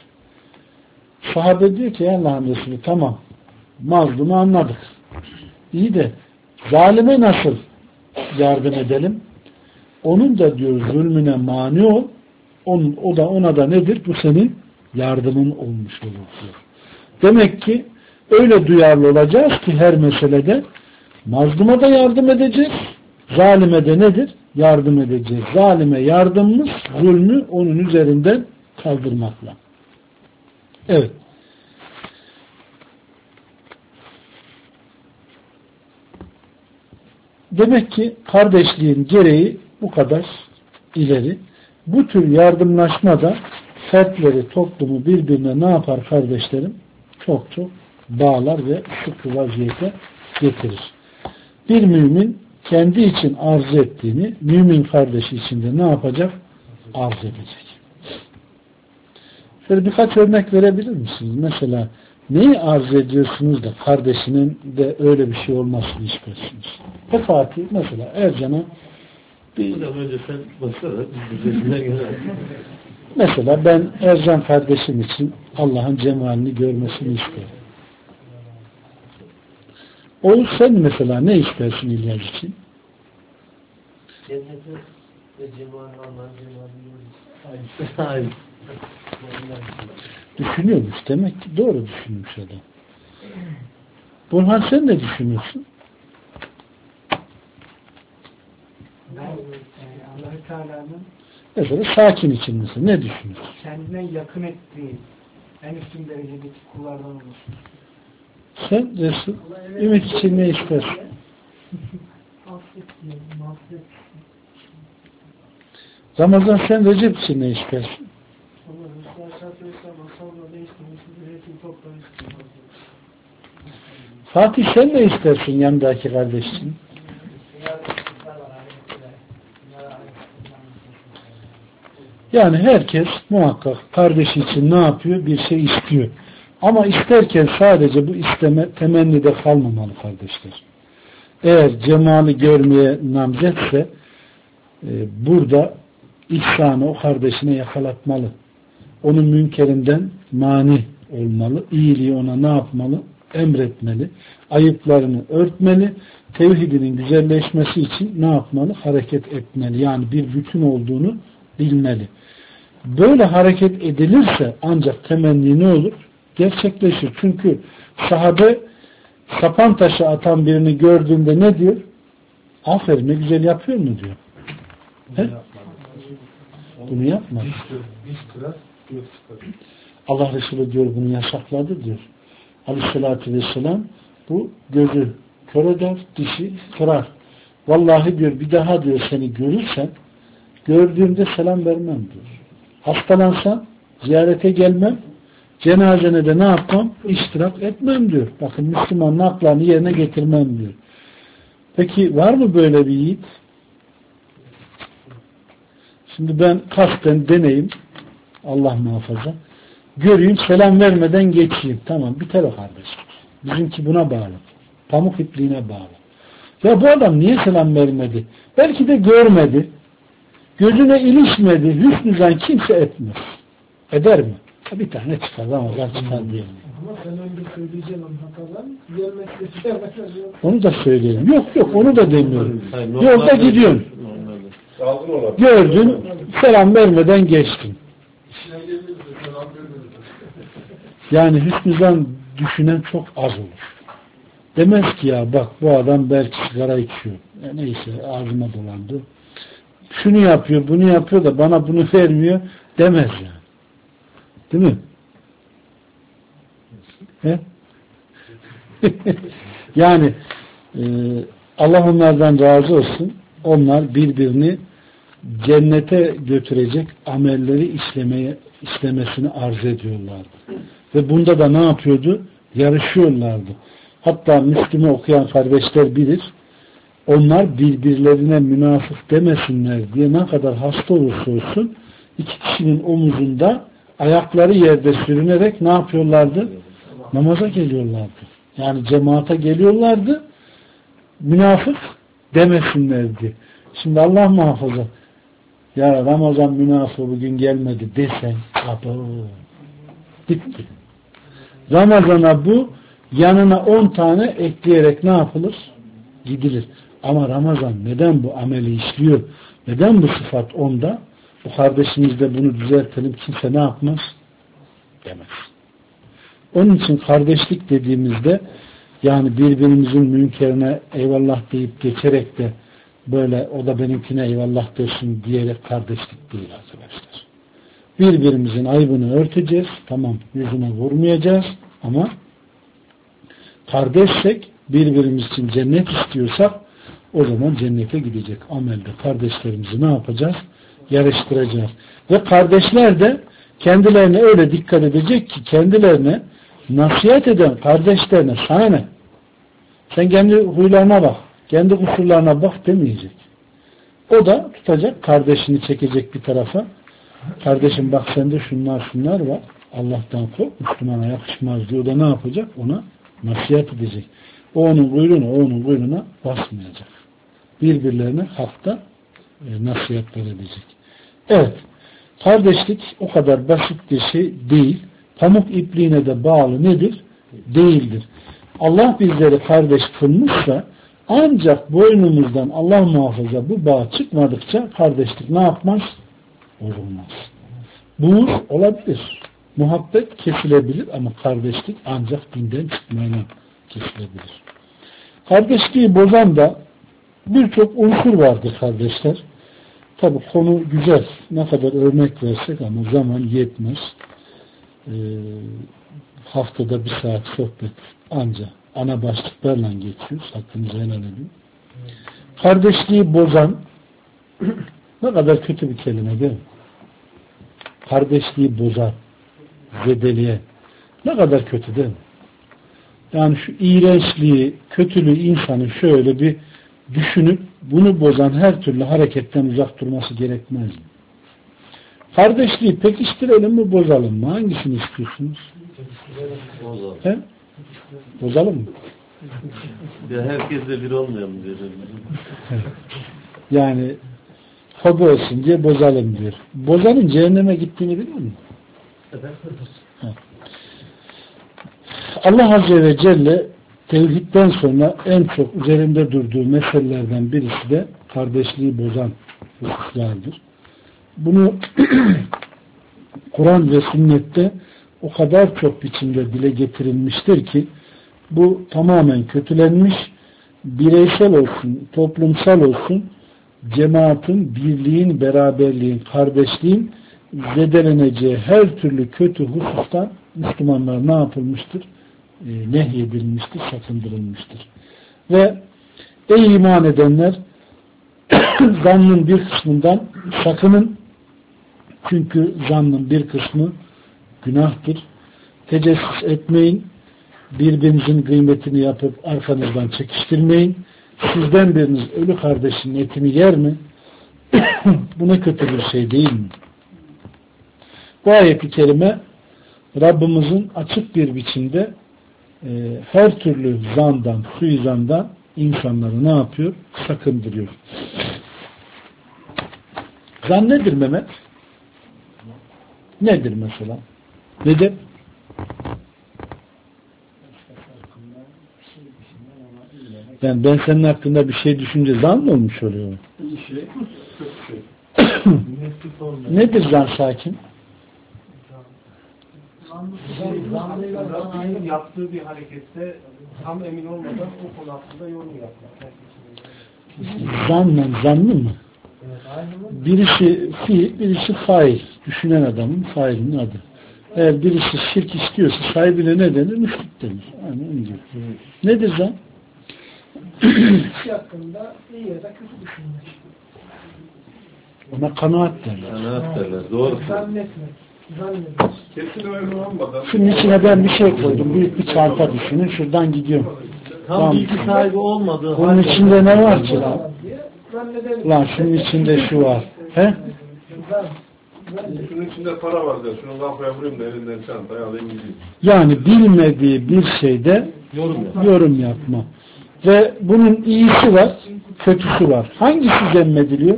Sahabe diyor ki Allah'ın Resulü tamam mazlumu anladık. İyi de zalime nasıl yardım edelim? Onun da diyor zulmüne mani ol. Ona da nedir? Bu senin yardımın olmuş olur diyor. Demek ki öyle duyarlı olacağız ki her meselede mazluma da yardım edeceğiz. Zalime de nedir? Yardım edeceğiz. Zalime yardımımız zulmü onun üzerinden kaldırmakla. Evet. Demek ki kardeşliğin gereği bu kadar ileri. Bu tür yardımlaşma da fertleri, toplumu birbirine ne yapar kardeşlerim? Çok çok bağlar ve sıkı vaziyete getirir. Bir mümin kendi için arz ettiğini mümin kardeşi için de ne yapacak? Arz edecek. Şöyle birkaç örnek verebilir misiniz? Mesela neyi arz ediyorsunuz da kardeşinin de öyle bir şey olmasını istersiniz? Fatih mesela Ercan'a Önce sen başla da biz göre. Mesela ben Ercan kardeşim için Allah'ın cemalini görmesini isterim. O sen mesela ne istersin İlyas için? Cenneti ve cemalini Allah'ın cemalini görmesi. Aynen. Düşünüyormuş demek ki doğru düşünmüş adam. Burhan sen ne düşünüyorsun? Ben Allah-u Teala'nın Mesela sakin için mesela ne düşünüyorsun? kendine yakın ettiği en üstün derecedeki kullardan olursun. Sen Resul, ümit için ne istersin? Affet diyelim, mağfiret. Ramazan sen Recep için ne istersin? Allah Resulü Aleyhisselatü Vesselam ashabına ne istemişsin? Üretim topları istiyor. Fatih sen ne istersin yanındaki kardeş için? Yani herkes muhakkak kardeşi için ne yapıyor? Bir şey istiyor. Ama isterken sadece bu isteme temennide kalmamalı kardeşler. Eğer cemali görmeye namzetse burada ihsanı o kardeşine yakalatmalı. Onun münkerinden mani olmalı. İyiliği ona ne yapmalı? Emretmeli. Ayıplarını örtmeli. Tevhidinin güzelleşmesi için ne yapmalı? Hareket etmeli. Yani bir bütün olduğunu bilmeli. Böyle hareket edilirse ancak temenni ne olur? Gerçekleşir. Çünkü sahabe sapan taşı atan birini gördüğünde ne diyor? Aferin ne güzel yapıyor mu diyor. He? Bunu yapma. Allah Resulü diyor bunu yasakladı diyor. Aleyhissalatü vesselam bu gözü kör eder, dişi kırar. Vallahi diyor bir daha diyor seni görürsen gördüğümde selam vermem diyor. Hastalansan ziyarete gelmem, cenazene de ne yapmam? İştirak etmem diyor. Bakın Müslümanın haklarını yerine getirmem diyor. Peki var mı böyle bir yiğit? Şimdi ben kasten deneyim, Allah muhafaza, göreyim selam vermeden geçeyim. Tamam biter o kardeş. Bizimki buna bağlı. Pamuk ipliğine bağlı. Ya bu adam niye selam vermedi? Belki de görmedi. Gözüne ilişmedi. Hüsnü zan kimse etmez. Eder mi? Bir tane çıkar. Ramazan çıkar diye. Ama sen önce söyleyeceksin onun hatalarını. Görmekle Onu da söyleyelim. Yok onu da demiyorum. Yolda gidiyorsun. Gördün, selam vermeden geçtin. Yani hüsnü zan düşünen çok az olur. Demez ki ya bak bu adam belki sigara içiyor. Neyse ağzıma dolandı. Şunu yapıyor, bunu yapıyor da bana bunu vermiyor demez yani. Değil mi? He? Yani Allah onlardan razı olsun. Onlar birbirini cennete götürecek amelleri işlemesini arz ediyorlardı. Ve bunda da ne yapıyordu? Yarışıyorlardı. Hatta Müslüman okuyan kardeşler bilir. Onlar birbirlerine münafık demesinler diye ne kadar hasta olursa olsun iki kişinin omuzunda ayakları yerde sürünerek ne yapıyorlardı? Namaza geliyorlardı. Yani cemaate geliyorlardı. Münafık demesinler diye. Şimdi Allah muhafaza ya Ramazan münafığı bugün gelmedi desen bitti. Ramazana bu yanına 10 tane ekleyerek ne yapılır? Gidilir. Ama Ramazan neden bu ameli işliyor? Neden bu sıfat onda? Bu kardeşimiz de bunu düzeltelim. Kimse ne yapmaz? Demez. Onun için kardeşlik dediğimizde yani birbirimizin münkerine eyvallah deyip geçerek de böyle o da benimkine eyvallah desin diyerek kardeşlik değil arkadaşlar. Birbirimizin ayıbını örteceğiz. Tamam yüzüne vurmayacağız ama kardeşsek birbirimiz için cennet istiyorsak o zaman cennete gidecek amelde kardeşlerimizi ne yapacağız? Yarıştıracağız. Ve kardeşler de kendilerine öyle dikkat edecek ki kendilerine nasihat eden kardeşlerine sana ne? Sen kendi huylarına bak. Kendi kusurlarına bak demeyecek. O da tutacak, kardeşini çekecek bir tarafa. Kardeşim bak sende şunlar var. Allah'tan kork, Müslümana yakışmaz diyor. O da ne yapacak? Ona nasihat edecek. O onun kuyruğuna basmayacak. Birbirlerine hakta nasihatler edecek. Evet. Kardeşlik o kadar basit bir şey değil. Pamuk ipliğine de bağlı nedir? Değildir. Allah bizleri kardeş kılmışsa ancak boynumuzdan Allah muhafaza bu bağ çıkmadıkça kardeşlik ne yapmaz? Bozulmaz. Buğz olabilir. Muhabbet kesilebilir ama kardeşlik ancak dinden çıkmayla kesilebilir. Kardeşliği bozan da birçok unsur vardır kardeşler. Tabi konu güzel. Ne kadar örnek versek ama zaman yetmez. Haftada bir saat sohbet ancak ana başlıklarla geçiyoruz. Hakkınızı helal edin. Kardeşliği bozan ne kadar kötü bir kelime değil mi? Kardeşliği bozar. Zedeliye. Ne kadar kötü değil mi? Yani şu iğrençliği, kötülüğü insanın şöyle bir düşünüp bunu bozan her türlü hareketten uzak durması gerekmez mi? Kardeşliği pekiştirelim mi, bozalım mı? Hangisini istiyorsunuz? Bozalım. He? Bozalım mı? Ya herkesle bir olmayalım diyor. Yani hobi olsun diye bozalım diyor. Bozanın cehenneme gittiğini biliyor musun? Evet. Allah Azze ve Celle tevhidden sonra en çok üzerinde durduğu meselelerden birisi de kardeşliği bozan hususlardır. Bunu Kur'an ve sünnette o kadar çok biçimde dile getirilmiştir ki bu tamamen kötülenmiş, bireysel olsun, toplumsal olsun cemaatin, birliğin, beraberliğin, kardeşliğin zedeleneceği her türlü kötü husustan Müslümanlar ne yapılmıştır? Nehyedilmiştir, sakındırılmıştır. Ve ey iman edenler zannın bir kısmından sakının, çünkü zannın bir kısmı günahtır. Tecessüs etmeyin, birbirinizin kıymetini yapıp arkanızdan çekiştirmeyin. Sizden biriniz ölü kardeşinin etini yer mi? Bu ne kötü bir şey değil mi? Bu ayet-i kerime Rabbimizin açık bir biçimde her türlü zandan, suizandan insanları ne yapıyor? Sakındırıyor. Zan nedir Mehmet? Nedir mesela? Nedir? Yani ben senin hakkında bir şey düşünce zan mı olmuş oluyor? Nedir zan sakin? Zanlının yaptığı bir harekette tam emin olmadan o konu hakkında yorum yapmak. Zanlı mı? Birisi fiil, birisi fail. Düşünen adamın failinin adı. Eğer birisi şirk istiyorsa sahibine ne denir? Müşrik denir. Yani onun gibi. Nedir zan? Kişi hakkında iyi ya da kötü düşünmek. Ona kanaat derler. Kanaat derler. Doğru. Zannetmek. Kesin öyle olmadan. Şunun içine ben bir şey koydum. Büyük bir çanta düşünün. Şuradan gidiyorum. Tam bilgi sahibi olmadığı bunun içinde ne var ki lan? Zannedelim. Lan şunun içinde şu var. He? Şunun içinde para var der. Şunu kafaya vurayım da elinden çantayı alayım gideyim. Yani bilmediği bir şeyde yorum yapma. Ve bunun iyisi var, kötüsü var. Hangisi zemmediliyor?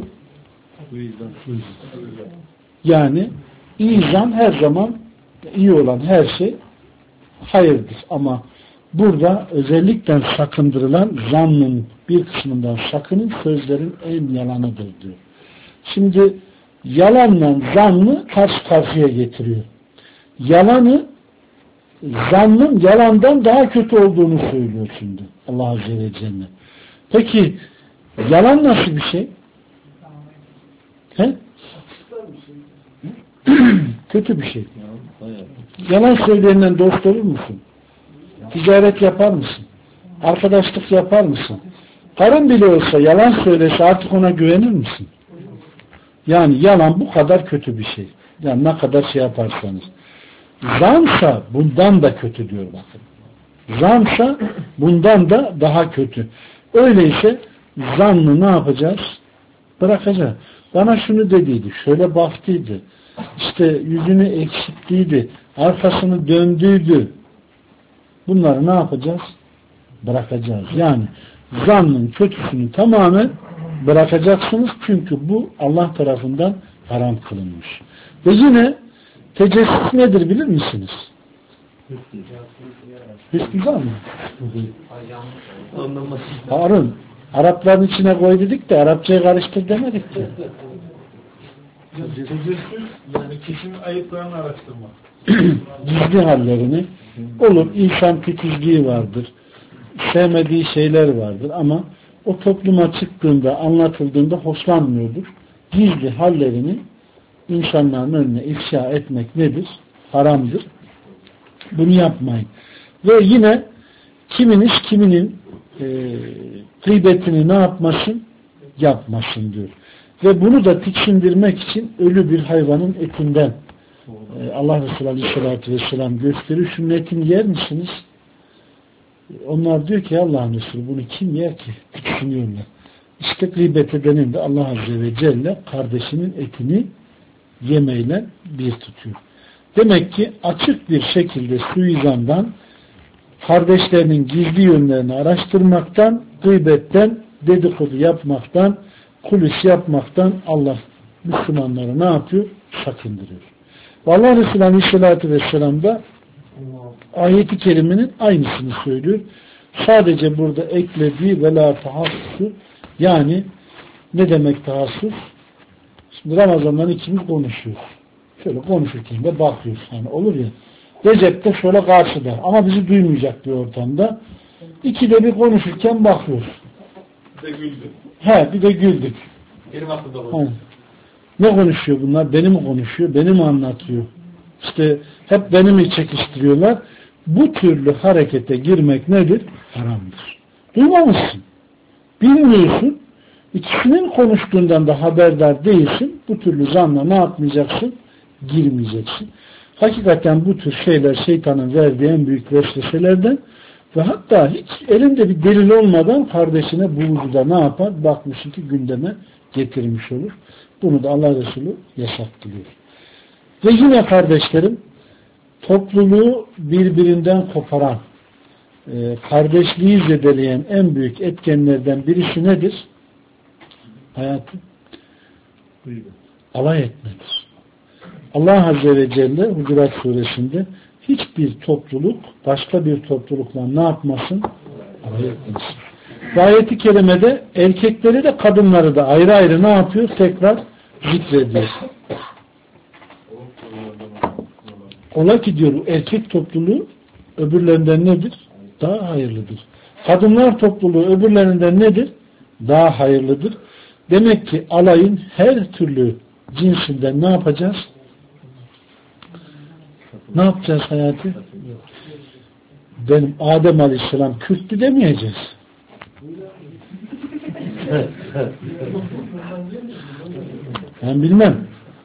Yani iyi zan her zaman iyi olan her şey hayırdır. Ama burada özellikle sakındırılan zannın bir kısmından sakının, sözlerin en yalanıdır diyor. Şimdi yalanla zannı karşı karşıya getiriyor. Yalanı zannın yalandan daha kötü olduğunu söylüyor şimdi Allah Azze ve Celle. Peki yalan nasıl bir şey? He? Kötü bir şey. Yalan söyleyenden dost olur musun? Ticaret yapar mısın? Arkadaşlık yapar mısın? Karın bile olsa yalan söylese artık ona güvenir misin? Yani yalan bu kadar kötü bir şey. Yani ne kadar şey yaparsanız. Zansa bundan da kötü diyor bakın. Zansa bundan da daha kötü. Öyleyse zannı ne yapacağız? Bırakacağız. Bana şunu dediydi, şöyle baktıydı, işte yüzünü eksilttiydi, arkasını döndüydü. Bunları ne yapacağız? Bırakacağız. Yani zannın kötüsünü tamamen bırakacaksınız. Çünkü bu Allah tarafından haram kılınmış. Ve yine tecessüs nedir bilir misiniz? Hüsnü zan mı? Harun, Arapların içine koy dedik de Arapçayı karıştır demedik ki. Tecessüs yani kişinin ayıplarını araştırmak. Gizli hallerini olur. İnsan titizliği vardır. Sevmediği şeyler vardır ama o topluma çıktığında, anlatıldığında hoşlanmıyordur. Gizli hallerini insanların önüne ifşa etmek nedir? Haramdır. Bunu yapmayın. Ve yine kiminin gıybetini ne yapmasın? Yapmasın diyor. Ve bunu da tiksindirmek için ölü bir hayvanın etinden Allah Resulü Aleyhisselatü Vesselam gösteriyor. Şunun etini yer misiniz? Onlar diyor ki Allah'ın Resulü bunu kim yer ki? Tiksiniyorlar. İşte gıybet edenin de Allah Azze ve Celle kardeşinin etini yemeyle bir tutuyor. Demek ki açık bir şekilde suizandan, kardeşlerinin gizli yönlerini araştırmaktan, gıybetten, dedikodu yapmaktan, kulis yapmaktan Allah Müslümanları ne yapıyor? Sakındırıyor. Allah Resulü Aleyhisselatü Vesselam da ayet-i kerimenin aynısını söylüyor. Sadece burada eklediği ve la tahassus, yani ne demek tahassus? Şimdi Ramazan'dan ikimiz konuşuyoruz. Şöyle konuşurken de bakıyoruz. Yani olur ya. Recep de şöyle karşıda. Ama bizi duymayacak bir ortamda. İkide bir konuşurken bakıyoruz. Bir de güldü. Bir de güldük. Benim aklımda var. Ne konuşuyor bunlar? Beni mi konuşuyor? Beni mi anlatıyor? İşte hep beni mi çekiştiriyorlar? Bu türlü harekete girmek nedir? Haramdır. Duymamışsın. Bilmiyorsun. İkisinin konuştuğundan da haberdar değilsin. Bu türlü zanla ne yapmayacaksın? Girmeyeceksin. Hakikaten bu tür şeyler şeytanın verdiği en büyük vesveselerden ve hatta hiç elinde bir delil olmadan kardeşine buğzuda ne yapar? Bakmışsın ki gündeme getirmiş olur. Bunu da Allah Resulü yasaklıyor. Ve yine kardeşlerim, topluluğu birbirinden koparan, kardeşliği zedeleyen en büyük etkenlerden birisi nedir? Hayatım, alay etmedir. Allah Azze ve Celle Hucurat Suresinde hiçbir topluluk başka bir toplulukla ne yapmasın? Alay etmesin. Ve ayet-i kerimede erkekleri de kadınları da ayrı ayrı ne yapıyor? Tekrar zikrediyor. Ola ki diyor erkek topluluğu öbürlerinden nedir? Daha hayırlıdır. Kadınlar topluluğu öbürlerinden nedir? Daha hayırlıdır. Demek ki alayın her türlü cinsinden ne yapacağız? Ne yapacağız hayatı? Benim Adem Aleyhisselam Kürttü demeyeceğiz. Ben bilmem.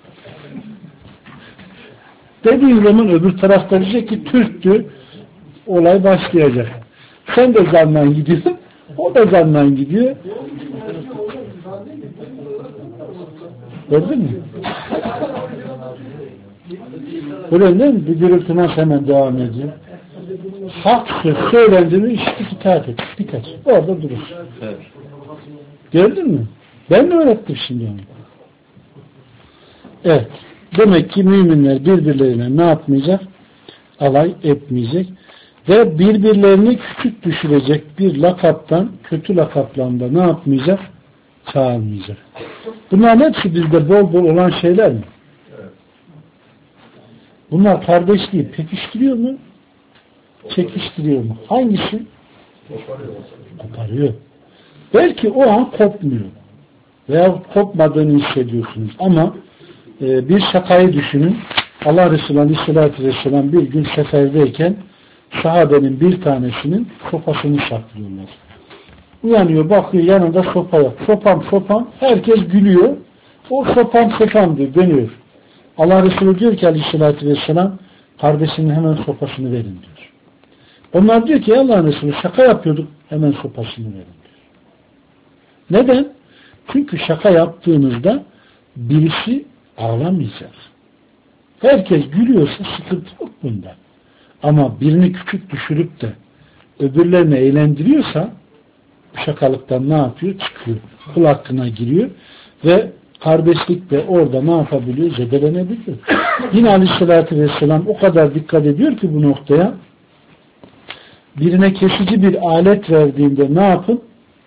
Dediğin zaman öbür tarafta diyecek ki Türktü, olay başlayacak. Sen de zannan gidiyorsun, o da zannan gidiyor. Gördün mü? Öyle değil mi? Bir gürültü nasıl hemen devam ediyor? Hak söz söylendi mi işte itaat et. Birkaç. Orada durur. Evet. Gördün mü? Ben de öğrettim şimdi onu. Evet. Demek ki müminler birbirlerine ne yapmayacak? Alay etmeyecek. Ve birbirlerini küçük düşürecek bir lakaptan, kötü lakaplarında ne yapmayacak? Çağırmayacak. Bunların hepsi bizde bol bol olan şeyler mi? Bunlar kardeşliği pekiştiriyor mu? Çekiştiriyor mu? Hangisi? Koparıyor. Belki o an kopmuyor. Veya kopmadığını hissediyorsunuz. Ama bir şakayı düşünün. Allah Resulü Aleyhisselatü Vesselam bir gün seferdeyken sahabenin bir tanesinin sopasını saklıyorlar. Uyanıyor, bakıyor yanında sopa yok. Sopam. Herkes gülüyor. O sopam diyor, dönüyor. Allah Resulü diyor ki Aleyhisselatü Vesselam kardeşinin hemen sopasını verin diyor. Onlar diyor ki Allah'ın Resulü şaka yapıyorduk, hemen sopasını verin diyor. Neden? Çünkü şaka yaptığınızda birisi ağlamayacak. Herkes gülüyorsa sıkıntı yok bunda. Ama birini küçük düşürüp de öbürlerini eğlendiriyorsa bu şakalıktan ne yapıyor? Çıkıyor. Kul hakkına giriyor ve kardeşlik de orada ne yapabiliyor? Zedelenebiliyor. Yine Aleyhisselatü Vesselam o kadar dikkat ediyor ki bu noktaya, birine kesici bir alet verdiğinde ne yapın?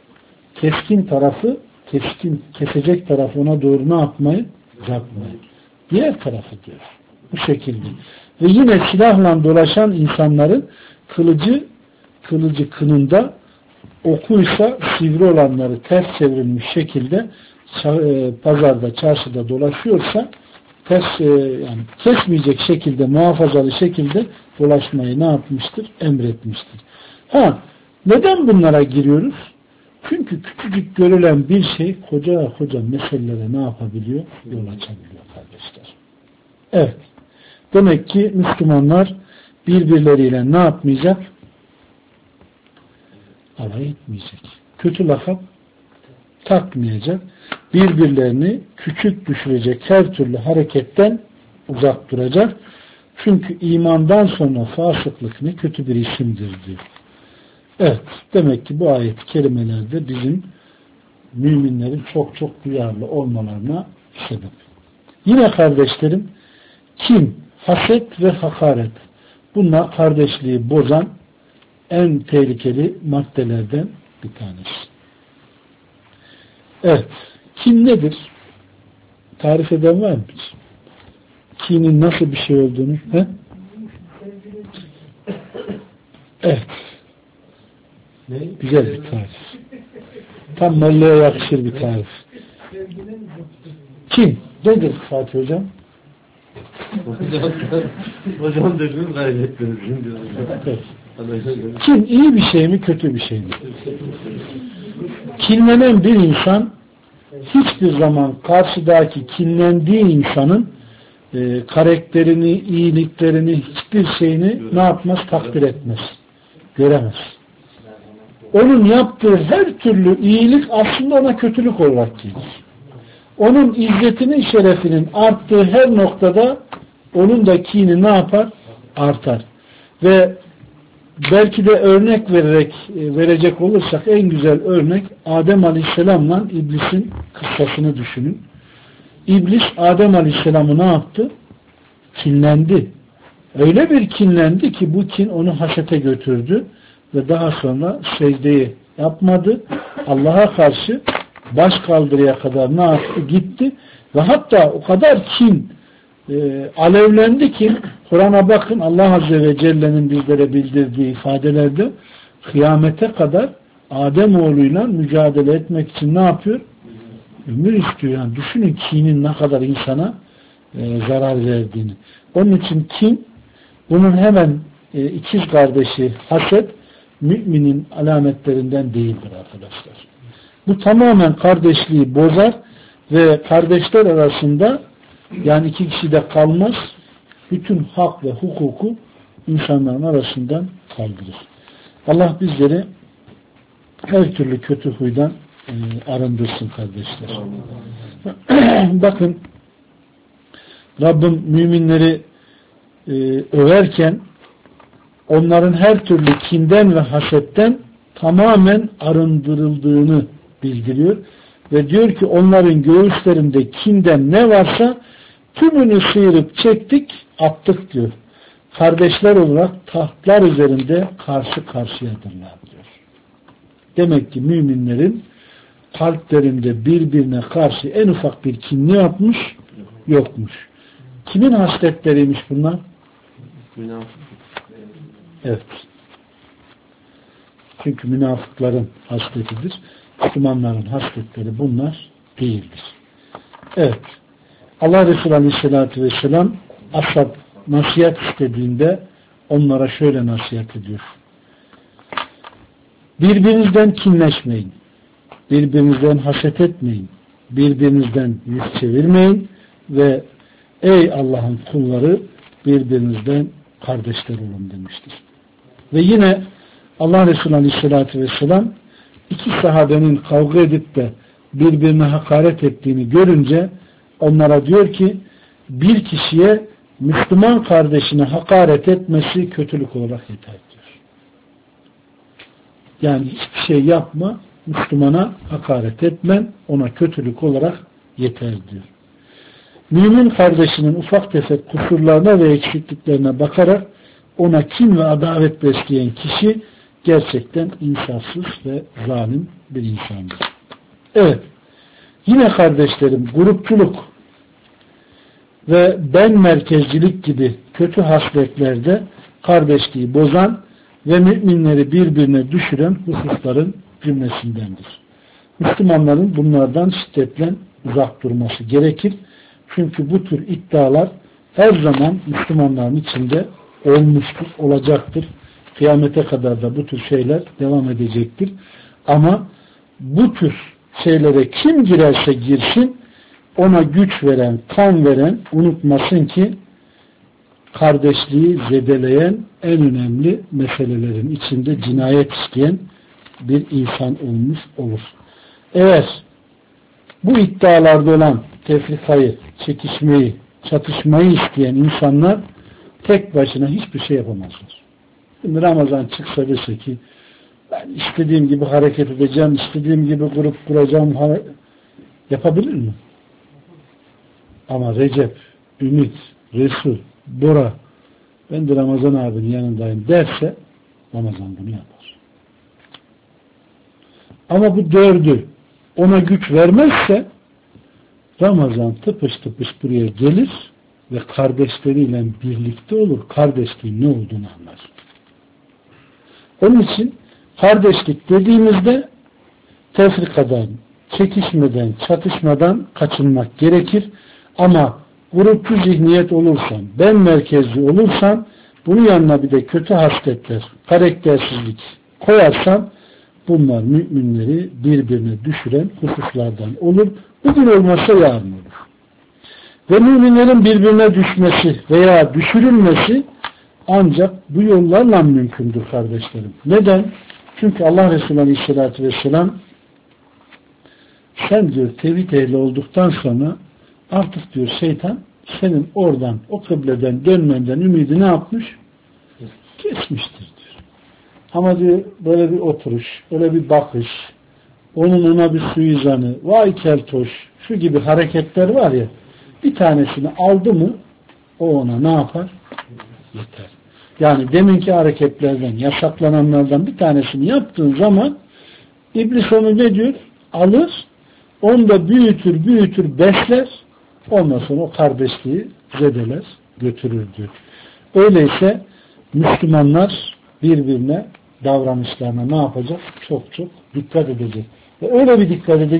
Kesecek tarafı ona doğru ne yapmayın? Uzatmayın. Diğer tarafı diyor. Bu şekilde. Ve yine silahla dolaşan insanların kılıcı kınında, okuysa sivri olanları ters çevrilmiş şekilde pazarda, çarşıda dolaşıyorsa yani kesmeyecek şekilde, muhafazalı şekilde dolaşmayı ne yapmıştır? Emretmiştir. Neden bunlara giriyoruz? Çünkü küçücük görülen bir şey koca meselelere ne yapabiliyor? Yol açabiliyor kardeşler. Evet. Demek ki Müslümanlar birbirleriyle ne yapmayacak? Alay etmeyecek. Kötü lakap takmayacak. Birbirlerini küçük düşürecek her türlü hareketten uzak duracak. Çünkü imandan sonra fasıklık ne kötü bir isimdir diyor. Evet. Demek ki bu ayet-i kerimelerde bizim müminlerin çok duyarlı olmalarına sebep. Yine kardeşlerim, kin, haset ve hakaret, bunlar kardeşliği bozan en tehlikeli maddelerden bir tanesi. Evet. Kin nedir? Tarif eden var mı? Kinin nasıl bir şey olduğunu? He? Evet. Güzel bir tarif. Tam Molla'ya yakışır bir tarif. Kin nedir Fatih Hocam? Hocam dediniz gayretleri. Kin iyi bir şey mi, kötü bir şey mi? Kinlenen bir insan hiçbir zaman karşıdaki kinlendiği insanın karakterini, iyiliklerini, hiçbir şeyini ne yapmaz? Takdir etmez. Göremez. Onun yaptığı her türlü iyilik aslında ona kötülük olarak gelir. Onun izzetinin, şerefinin arttığı her noktada onun da kini ne yapar? Artar. Ve belki de örnek verecek olursak en güzel örnek Adem Aleyhisselam'la İblis'in kıssasını düşünün. İblis Adem Aleyhisselam'ı ne yaptı? Kinlendi. Öyle bir kinlendi ki bu kin onu hasete götürdü ve daha sonra secdeyi yapmadı. Allah'a karşı baş kaldırıya kadar ne yaptı? Gitti. Ve hatta o kadar kin alevlendi ki Kur'an'a bakın, Allah Azze ve Celle'nin bizlere bildirdiği ifadelerde kıyamete kadar Ademoğlu'yla mücadele etmek için ne yapıyor? Ömür istiyor. Yani düşünün kinin ne kadar insana zarar verdiğini. Onun için kin, bunun hemen ikiz kardeşi haset, müminin alametlerinden değildir arkadaşlar. Bu tamamen kardeşliği bozar ve kardeşler arasında, yani iki kişi de kalmaz, bütün hak ve hukuku insanların arasından kaldırır. Allah bizleri her türlü kötü huydan arındırsın kardeşler. Bakın Rabbim müminleri överken onların her türlü kinden ve hasetten tamamen arındırıldığını bildiriyor. Ve diyor ki onların göğüslerinde kinden ne varsa tümünü sıyırıp çektik, attık diyor. Kardeşler olarak tahtlar üzerinde karşı karşıyadırlar diyor. Demek ki müminlerin kalplerinde birbirine karşı en ufak bir kin ne yapmış? Yokmuş. Kimin hasletleriymiş bunlar? Evet. Çünkü münafıkların hasletidir. Müslümanların hasletleri bunlar değildir. Evet. Allah Resulü Aleyhisselatü Vesselam ashab nasihat istediğinde onlara şöyle nasihat ediyor. Birbirinizden kinleşmeyin. Birbirinizden haset etmeyin. Birbirinizden yüz çevirmeyin ve ey Allah'ın kulları birbirinizden kardeşler olun demiştir. Ve yine Allah Resulü Aleyhisselatü Vesselam iki sahabenin kavga edip de birbirine hakaret ettiğini görünce onlara diyor ki bir kişiye Müslüman kardeşine hakaret etmesi kötülük olarak yeter diyor. Yani hiçbir şey yapma, Müslümana hakaret etmen ona kötülük olarak yeter diyor. Mümin kardeşinin ufak tefek kusurlarına ve eksikliklerine bakarak ona kin ve adavet besleyen kişi gerçekten insafsız ve zalim bir insandır. Evet, yine kardeşlerim grupçuluk ve ben merkezcilik gibi kötü hasletlerde kardeşliği bozan ve müminleri birbirine düşüren hususların cümlesindendir. Müslümanların bunlardan şiddetle uzak durması gerekir. Çünkü bu tür iddialar her zaman Müslümanların içinde olmuştur, olacaktır. Kıyamete kadar da bu tür şeyler devam edecektir. Ama bu tür şeylere kim girerse girsin ona güç veren, kan veren unutmasın ki kardeşliği zedeleyen en önemli meselelerin içinde cinayet işleyen bir insan olmuş olur. Eğer bu iddialarda olan tefrikayı, çekişmeyi, çatışmayı isteyen insanlar tek başına hiçbir şey yapamazlar. Şimdi Ramazan çıksa dese ki ben istediğim gibi hareket edeceğim, istediğim gibi grup kuracağım, yapabilir mi? Ama Recep, Ümit, Resul, Bora ben de Ramazan abinin yanındayım derse Ramazan bunu yapar. Ama bu dördü ona güç vermezse Ramazan tıpış tıpış buraya gelir ve kardeşleriyle birlikte olur. Kardeşliğin ne olduğunu anlar. Onun için kardeşlik dediğimizde tefrikadan, çekişmeden, çatışmadan kaçınmak gerekir. Ama grupçu zihniyet olursan, ben merkezli olursan, bunun yanına bir de kötü hasletler, karaktersizlik koyarsan bunlar müminleri birbirine düşüren hususlardan olur. Bugün olmazsa yarın olur. Ve müminlerin birbirine düşmesi veya düşürülmesi ancak bu yollarla mümkündür kardeşlerim. Neden? Çünkü Allah Resulü Aleyhisselatü Vesselam sen diyor tevhid ehli olduktan sonra artık diyor şeytan senin oradan o kıbleden dönmenden ümidi ne yapmış? Kesmiştir diyor. Ama diyor böyle bir oturuş, böyle bir bakış, onun ona bir suizanı, vay keltoş, şu gibi hareketler var ya, bir tanesini aldı mı o ona ne yapar? Yeter. Yani deminki hareketlerden, yasaklananlardan bir tanesini yaptığın zaman İblis onu ne diyor? Alır, onu da büyütür, besler, ondan sonra o kardeşliği zedeler, götürür diyor. Öyleyse Müslümanlar birbirine davranışlarına ne yapacak? Çok dikkat edecek. Ve öyle bir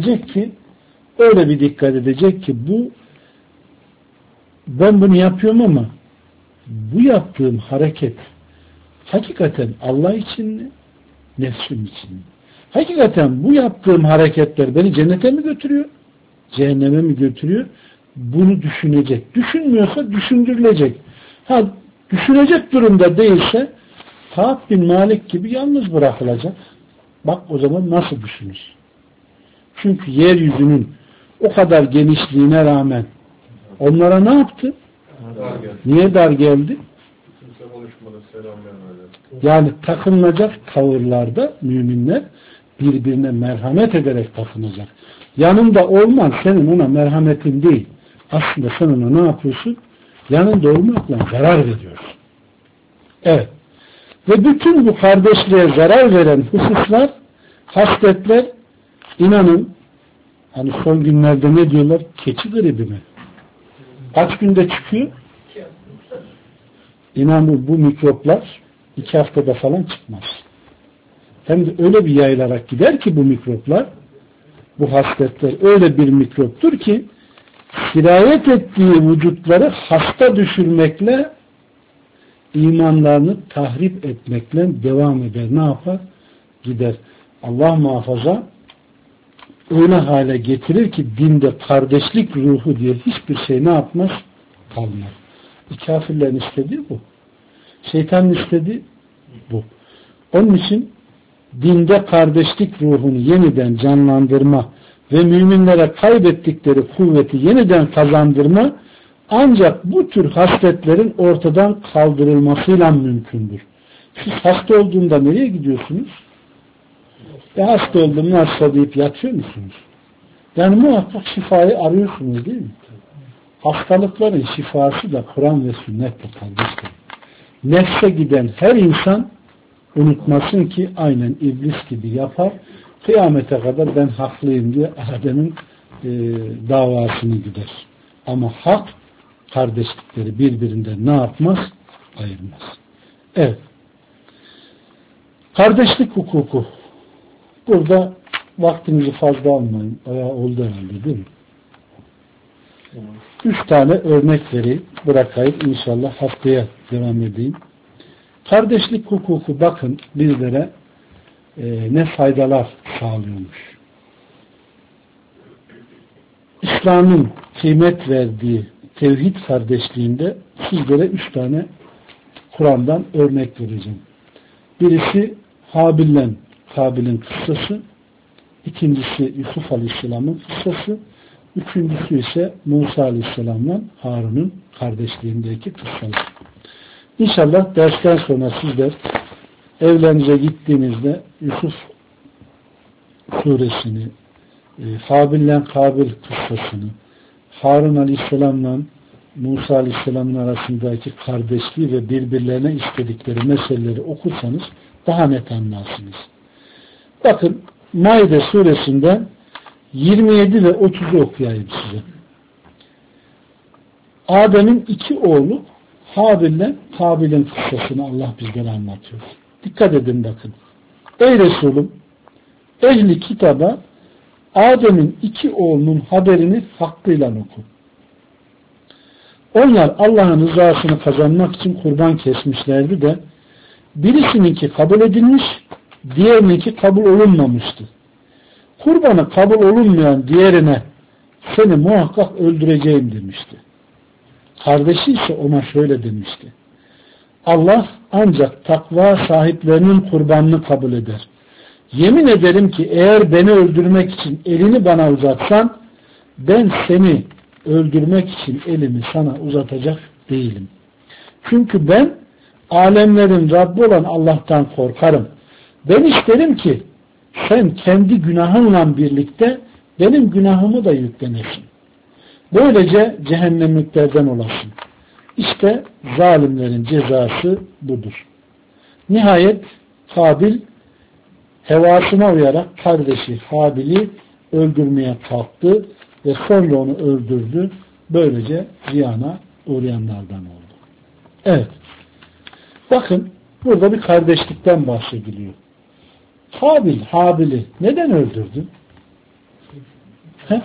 dikkat edecek ki bu ben bunu yapıyorum ama bu yaptığım hareket hakikaten Allah için mi? Nefsim için mi? Hakikaten bu yaptığım hareketler beni cennete mi götürüyor? Cehenneme mi götürüyor? Bunu düşünecek. Düşünmüyorsa düşündürülecek. Düşünecek durumda değilse Kâb bin Malik gibi yalnız bırakılacak. Bak o zaman nasıl düşünür? Çünkü yeryüzünün o kadar genişliğine rağmen onlara ne yaptı? Niye dar geldi? Yani takınılacak tavırlarda müminler birbirine merhamet ederek takınacak. Yanında olman senin ona merhametin değil. Aslında sen ona ne yapıyorsun? Yanında olmakla zarar veriyorsun. Evet. Ve bütün bu kardeşliğe zarar veren hususlar, hasletler, inanın hani son günlerde ne diyorlar? Keçi gribi mi? Kaç günde çıkıyor? İnanın bu mikroplar 2 haftada falan çıkmaz. Hem de öyle bir yayılarak gider ki bu mikroplar, bu hasletler öyle bir mikroptur ki sirayet ettiği vücutları hasta düşürmekle imanlarını tahrip etmekle devam eder. Ne yapar? Gider. Allah muhafaza öyle hale getirir ki dinde kardeşlik ruhu diye hiçbir şey ne yapmaz? Kalmaz. Kafirlerin istediği bu. Şeytanın istediği bu. Onun için dinde kardeşlik ruhunu yeniden canlandırma ve müminlere kaybettikleri kuvveti yeniden kazandırma ancak bu tür hasletlerin ortadan kaldırılmasıyla mümkündür. Siz hasta olduğunda nereye gidiyorsunuz? Hasta oldum nasıl deyip yatıyor musunuz? Yani muhakkak şifayı arıyorsunuz değil mi? Hastalıkların şifası da Kur'an ve sünnetle kardeşler. Nefse giden her insan unutmasın ki aynen iblis gibi yapar. Kıyamete kadar ben haklıyım diye Adem'in davasını gider. Ama hak kardeşlikleri birbirinden ne yapmaz? Ayırmaz. Evet. Kardeşlik hukuku. Burada vaktinizi fazla almayın. Bayağı oldu herhalde değil mi? 3 tane örnek vereyim. Bırakayım. İnşallah haftaya devam edeyim. Kardeşlik hukuku bakın bizlere ne faydalar sağlıyormuş. İslam'ın kıymet verdiği tevhid kardeşliğinde sizlere 3 tane Kur'an'dan örnek vereceğim. Birisi Habil'le Kabil'in kıssası, ikincisi Yusuf Aleyhisselam'ın kıssası, üçüncüsü ise Musa Aleyhisselam'la Harun'un kardeşliğindeki kıssası. İnşallah dersten sonra sizler evlerinize gittiğinizde Yusuf suresini, Habil'le Kabil kıssasını, Harun Aleyhisselam'la Musa Aleyhisselam'ın arasındaki kardeşliği ve birbirlerine istedikleri meseleleri okursanız daha net anlarsınız. Bakın Maide suresinden 27 ve 30'u okuyayım size. Adem'in 2 oğlu Habil'le Kabil'in kıssasını Allah bizlere anlatıyor. Dikkat edin bakın. Ey Resulüm, ehli kitaba Adem'in 2 oğlunun haberini hakkıyla oku. Onlar Allah'ın rızasını kazanmak için kurban kesmişlerdi de birisininki kabul edilmiş, diğerininki kabul olunmamıştı. Kurbanı kabul olunmayan diğerine seni muhakkak öldüreceğim demişti. Kardeşi ise ona şöyle demişti. Allah ancak takva sahiplerinin kurbanını kabul eder. Yemin ederim ki eğer beni öldürmek için elini bana uzatsan ben seni öldürmek için elimi sana uzatacak değilim. Çünkü ben alemlerin Rabbi olan Allah'tan korkarım. Ben isterim ki sen kendi günahınla birlikte benim günahımı da yüklenesin. Böylece cehennemliklerden olasın. İşte zalimlerin cezası budur. Nihayet Kabil hevasına uyarak kardeşi Habil'i öldürmeye kalktı ve sonra onu öldürdü. Böylece ziyana uğrayanlardan oldu. Evet. Bakın burada bir kardeşlikten bahsediliyor. Kabil Habil'i neden öldürdü? He?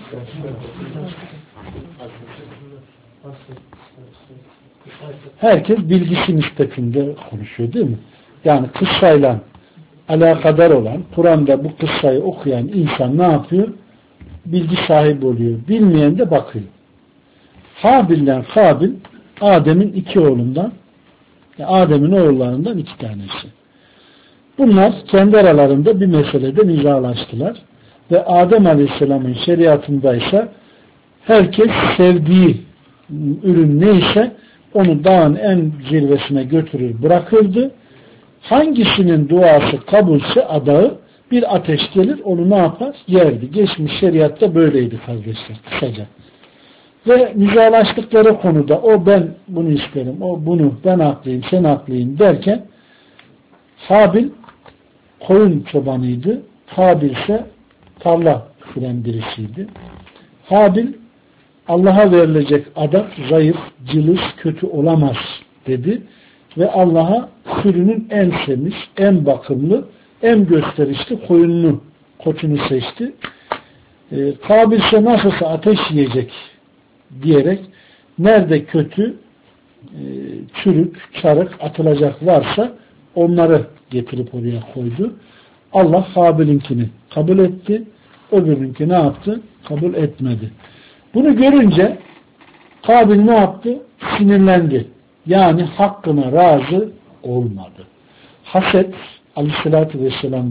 Herkes bilgisi nispetinde konuşuyor değil mi? Yani kıssayla alakadar olan, Kur'an'da bu kıssayı okuyan insan ne yapıyor? Bilgi sahibi oluyor. Bilmeyen de bakıyor. Habil'den Kabil Adem'in 2 oğlundan, Adem'in oğullarından 2 tanesi. Bunlar kendi aralarında bir meselede nizalaştılar ve Adem Aleyhisselam'ın şeriatındaysa herkes sevdiği ürün neyse onu dağın en zirvesine götürür bırakırdı. Hangisinin duası kabulse adağı bir ateş gelir onu ne yapar? Yerdi. Geçmiş şeriatta böyleydi kardeşler kısaca. Ve nizalaştıkları konuda o ben bunu isterim, o bunu ben haklıyım, sen haklıyım derken Habil koyun çobanıydı. Kabil ise tarla süren birisiydi. Habil Allah'a verilecek adak zayıf, cılız, kötü olamaz dedi. Ve Allah'a sürünün en temiz, en bakımlı, en gösterişli koçunu seçti. Kabil ise nasılsa ateş yiyecek diyerek nerede kötü, çürük, çarık atılacak varsa onları getirip oraya koydu. Allah Habil'inkini kabul etti. Öbürünki ne yaptı? Kabul etmedi. Bunu görünce Kabil ne yaptı? Sinirlendi. Yani hakkına razı olmadı. Haset Aleyhisselatü Vesselam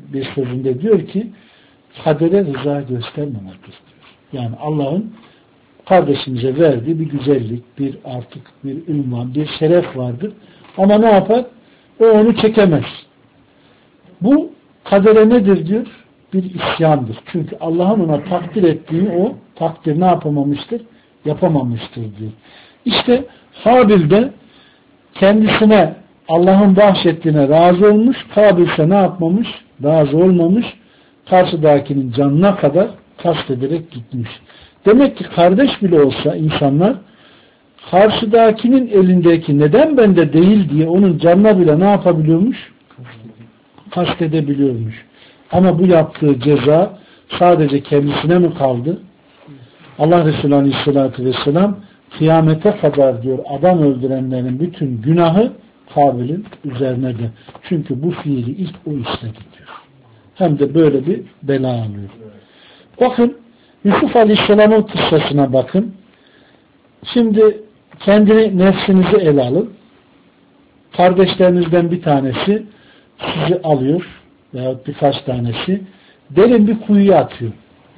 bir sözünde diyor ki kadere rıza göstermemektir diyor. Yani Allah'ın kardeşimize verdiği bir güzellik, bir artık bir ünvan, bir şeref vardır. Ama ne yapar? O onu çekemez. Bu kadere nedir diyor? Bir isyandır. Çünkü Allah'ın ona takdir ettiğini o takdir ne yapamamıştır? Yapamamıştır diyor. İşte Habil de kendisine Allah'ın bahşettiğine razı olmuş, Kabil ise ne yapmamış? Razı olmamış, karşıdakinin canına kadar kastederek gitmiş. Demek ki kardeş bile olsa insanlar karşıdakinin elindeki neden bende değil diye onun canına bile ne yapabiliyormuş? Kastedebiliyormuş. Ama bu yaptığı ceza sadece kendisine mi kaldı? Allah Resulü Aleyhisselatü Vesselam kıyamete kadar diyor adam öldürenlerin bütün günahı Kabil'in üzerine de. Çünkü bu fiili ilk o işledi diyor. Hem de böyle bir bela alıyor. Bakın Yusuf Aleyhisselam'ın kıssasına bakın. Şimdi kendini nefsinizi ele alın. Kardeşlerinizden bir tanesi sizi alıyor veya birkaç tanesi derin bir kuyuya atıyor.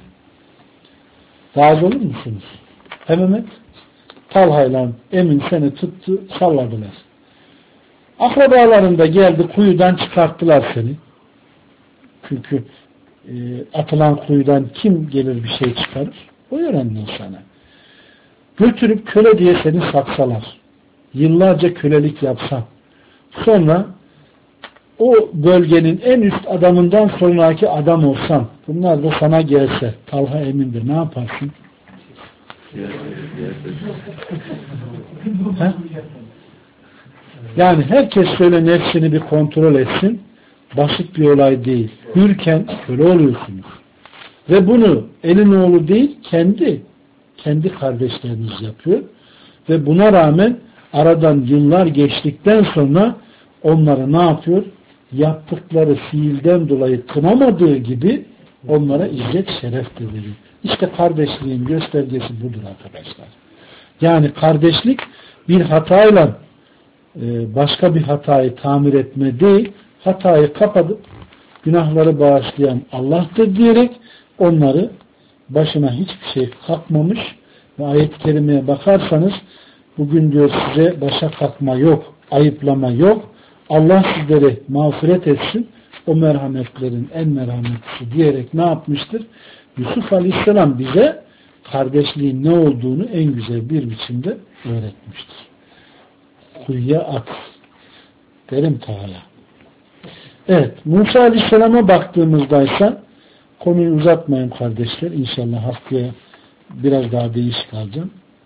Razı olur musunuz? Mehmet Talha'yla Emin seni tuttu, salladılar. Akrabalarında geldi, kuyudan çıkarttılar seni. Çünkü atılan kuyudan kim gelir bir şey çıkarır? O yönden sana. Götürüp köle diye seni satsalar. Yıllarca kölelik yapsan. Sonra o bölgenin en üst adamından sonraki adam olsan. Bunlar da sana gelse. Talha Emin de ne yaparsın? Yani herkes şöyle nefsini bir kontrol etsin. Basit bir olay değil. Hürken köle oluyorsunuz. Ve bunu elin oğlu değil kendi kardeşleriniz yapıyor. Ve buna rağmen aradan yıllar geçtikten sonra onları ne yapıyor? Yaptıkları fiilden dolayı kınamadığı gibi onlara izzet şeref de veriyor. İşte kardeşliğin göstergesi budur arkadaşlar. Yani kardeşlik bir hatayla başka bir hatayı tamir etme değil, hatayı kapatıp günahları bağışlayan Allah'tır diyerek onları başına hiçbir şey kalkmamış ve ayet-i kerimeye bakarsanız bugün diyor size başa kalkma yok, ayıplama yok. Allah sizleri mağfiret etsin. O merhametlerin en merhametlisi diyerek ne yapmıştır? Yusuf Aleyhisselam bize kardeşliğin ne olduğunu en güzel bir biçimde öğretmiştir. Kuyuya at. Derim Teala. Evet. Musa Aleyhisselam'a baktığımızda ise konuyu uzatmayın kardeşler. İnşallah haftaya biraz daha değişik alacağım.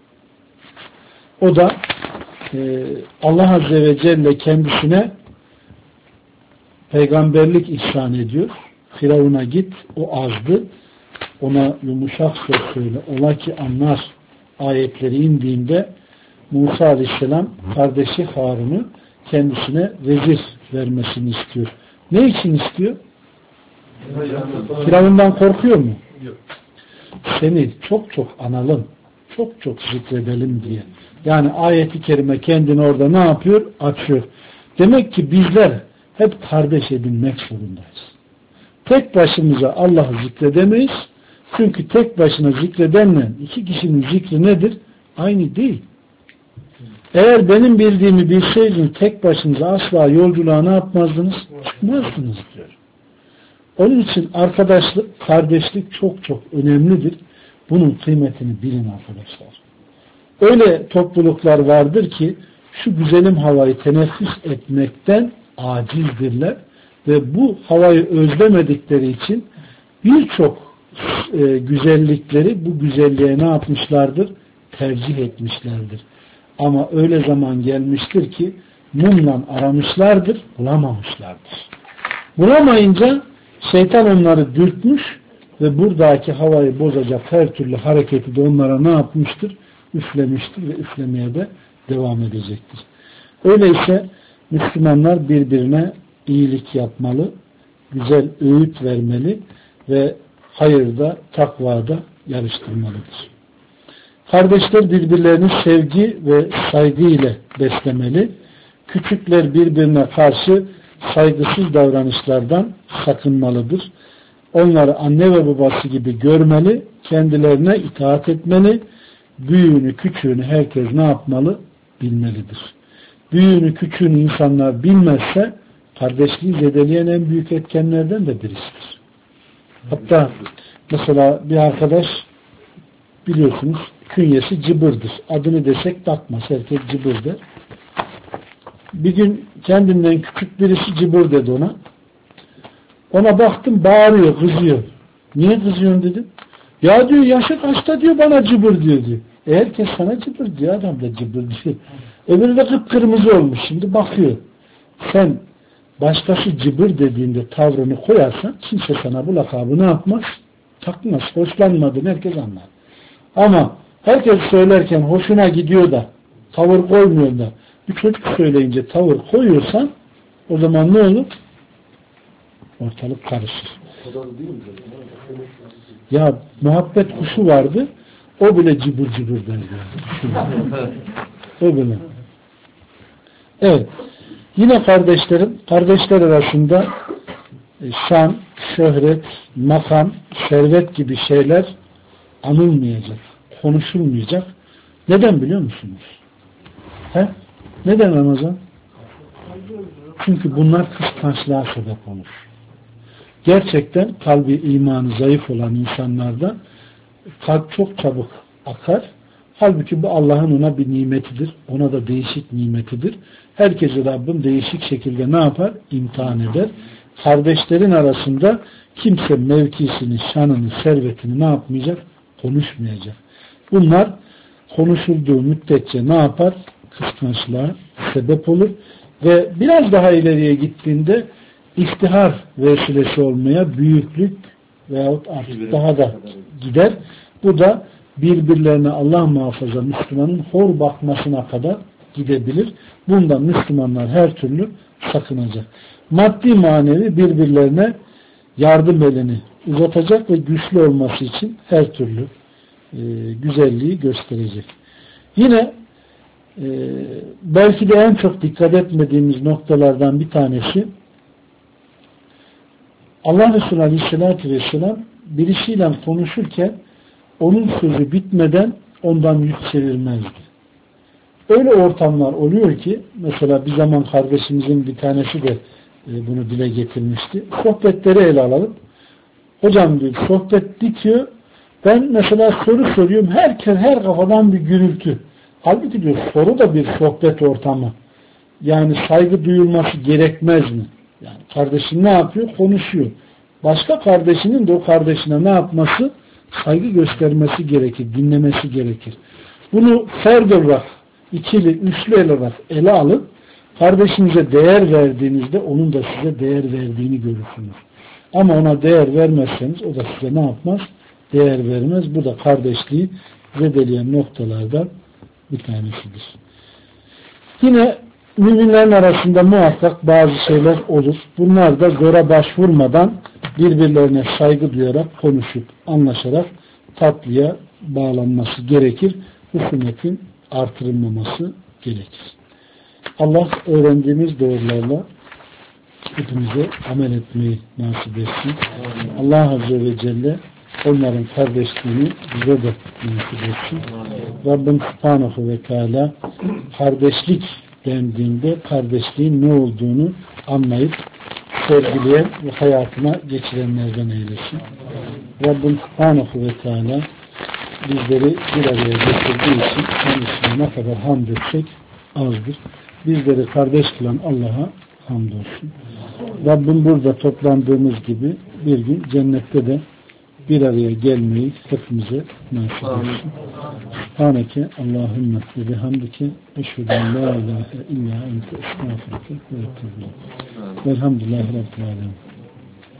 O da Allah Azze ve Celle kendisine peygamberlik ihsan ediyor. Firavun'a git, o azdı. Ona yumuşak söz söyle. Ola ki anlar ayetleri indiğinde Musa Aleyhisselam kardeşi Harun'u kendisine vezir vermesini istiyor. Ne için istiyor? Firavun'dan korkuyor mu? Yok. Seni çok çok analım, çok çok zikredelim diye. Yani ayet-i kerime kendini orada ne yapıyor? Açıyor. Demek ki bizler hep kardeş edinmek zorundayız. Tek başımıza Allah'ı zikredemeyiz. Çünkü tek başına zikredenle iki kişinin zikri nedir? Aynı değil. Eğer benim bildiğimi bilseydiniz tek başınıza asla yolculuğa ne yapmazdınız? Çıkmazdınız diyor. Onun için arkadaşlık, kardeşlik çok çok önemlidir. Bunun kıymetini bilin arkadaşlar. Öyle topluluklar vardır ki şu güzelim havayı teneffüs etmekten acizdirler ve bu havayı özlemedikleri için birçok güzellikleri bu güzelliğe ne yapmışlardır? Tercih etmişlerdir. Ama öyle zaman gelmiştir ki mumla aramışlardır, bulamamışlardır. Bulamayınca şeytan onları dürtmüş ve buradaki havayı bozacak her türlü hareketi de onlara ne yapmıştır? Üflemiştir ve üflemeye de devam edecektir. Öyleyse Müslümanlar birbirine iyilik yapmalı, güzel öğüt vermeli ve hayırda, takvada yarıştırmalıdır. Kardeşler birbirlerini sevgi ve saygı ile beslemeli. Küçükler birbirine karşı saygısız davranışlardan sakınmalıdır. Onları anne ve babası gibi görmeli, kendilerine itaat etmeli, büyüğünü küçüğünü herkes ne yapmalı? Bilmelidir. Büyüğünü küçüğünü insanlar bilmezse kardeşliği zedeleyen en büyük etkenlerden de birisidir. Hatta mesela bir arkadaş biliyorsunuz künyesi Cıbır'dır. Adını desek takmaz. Herkes Cıbır der. Bir gün kendinden küçük birisi Cıbır dedi ona. Ona baktım bağırıyor, kızıyor. Niye kızıyorsun dedim. Ya diyor yaşı kaçta diyor bana Cıbır diyor. Herkes sana Cıbır diyor. Adam da Cıbır diyor. Öbürü de kıpkırmızı olmuş. Şimdi bakıyor. Sen başkası Cıbır dediğinde tavrını koyarsan kimse sana bu lakabı ne yapmaz? Takmaz. Hoşlanmadığını herkes anlar. Ama herkes söylerken hoşuna gidiyor da tavır koymuyor da bir çocuk söyleyince tavır koyuyorsan o zaman ne olur? Ortalık karışır. Ya muhabbet kuşu vardı. O bile cıbır cıbır derdi. O bile. Evet. Yine kardeşlerim, kardeşler arasında şan, şöhret, makam, servet gibi şeyler anılmayacak, konuşulmayacak. Neden biliyor musunuz? He? Neden Ramazan? Çünkü bunlar kıskançlığa sebep olur. Gerçekten kalbi imanı zayıf olan insanlarda kalp çok çabuk akar. Halbuki bu Allah'ın ona bir nimetidir. Ona da değişik nimetidir. Herkesi Rabbim değişik şekilde ne yapar? İmtihan eder. Kardeşlerin arasında kimse mevkisini, şanını, servetini ne yapmayacak? Konuşmayacak. Bunlar konuşulduğu müddetçe ne yapar? Kıskançlığa sebep olur. Ve biraz daha ileriye gittiğinde iftihar vesilesi olmaya büyüklük veyahut artık daha da gider. Bu da birbirlerine Allah muhafaza Müslümanın hor bakmasına kadar gidebilir. Bundan Müslümanlar her türlü sakınacak. Maddi manevi birbirlerine yardım elini uzatacak ve güçlü olması için her türlü güzelliği gösterecek. Yine belki de en çok dikkat etmediğimiz noktalardan bir tanesi Allah Resulü Aleyhisselatü Vesselam birisiyle konuşurken onun sözü bitmeden ondan yüz çevirmezdi. Öyle ortamlar oluyor ki mesela bir zaman kardeşimizin bir tanesi de bunu dile getirmişti. Sohbetleri ele alalım. Hocam diyor sohbet bitiyor. Ben mesela soru soruyorum. Her kafadan bir gürültü. Halbuki diyor soru da bir sohbet ortamı. Yani saygı duyulması gerekmez mi? Yani kardeşin ne yapıyor? Konuşuyor. Başka kardeşinin de o kardeşine ne yapması? Saygı göstermesi gerekir. Dinlemesi gerekir. Bunu ferd olarak, ikili, üçlü olarak ele alın. Kardeşinize değer verdiğinizde onun da size değer verdiğini görürsünüz. Ama ona değer vermezseniz o da size ne yapmaz? Değer vermez. Bu da kardeşliği zedeleyen noktalardan bir tanesidir. Yine müminlerin arasında muhakkak bazı şeyler olur. Bunlar da zora başvurmadan birbirlerine saygı duyarak, konuşup, anlaşarak tatlıya bağlanması gerekir. Husumetin artırılmaması gerekir. Allah öğrendiğimiz doğrularla hepimize amel etmeyi nasip etsin. Allah Azze ve Celle onların kardeşliğini bize de nasip etsin. Rabbim Subhanahu ve Teala kardeşlik dendiğinde kardeşliğin ne olduğunu anlayıp sergileyen ve hayatına geçirenlerden eylesin. Rabbim Subhanahu ve Teala bizleri bir araya getirdiği için kendisine ne kadar hamd etsek azdır. Bizleri kardeş kılan Allah'a hamdolsun. Rabbim burada toplandığımız gibi bir gün cennette de bir araya gelmeyi hepimize nasip etsin. Subhaneke Allahümme ve bihamdike eşhedü en la ilahe illa ente estağfurke ve etûbü ileyk. Velhamdülillahi Rabbil âlemin.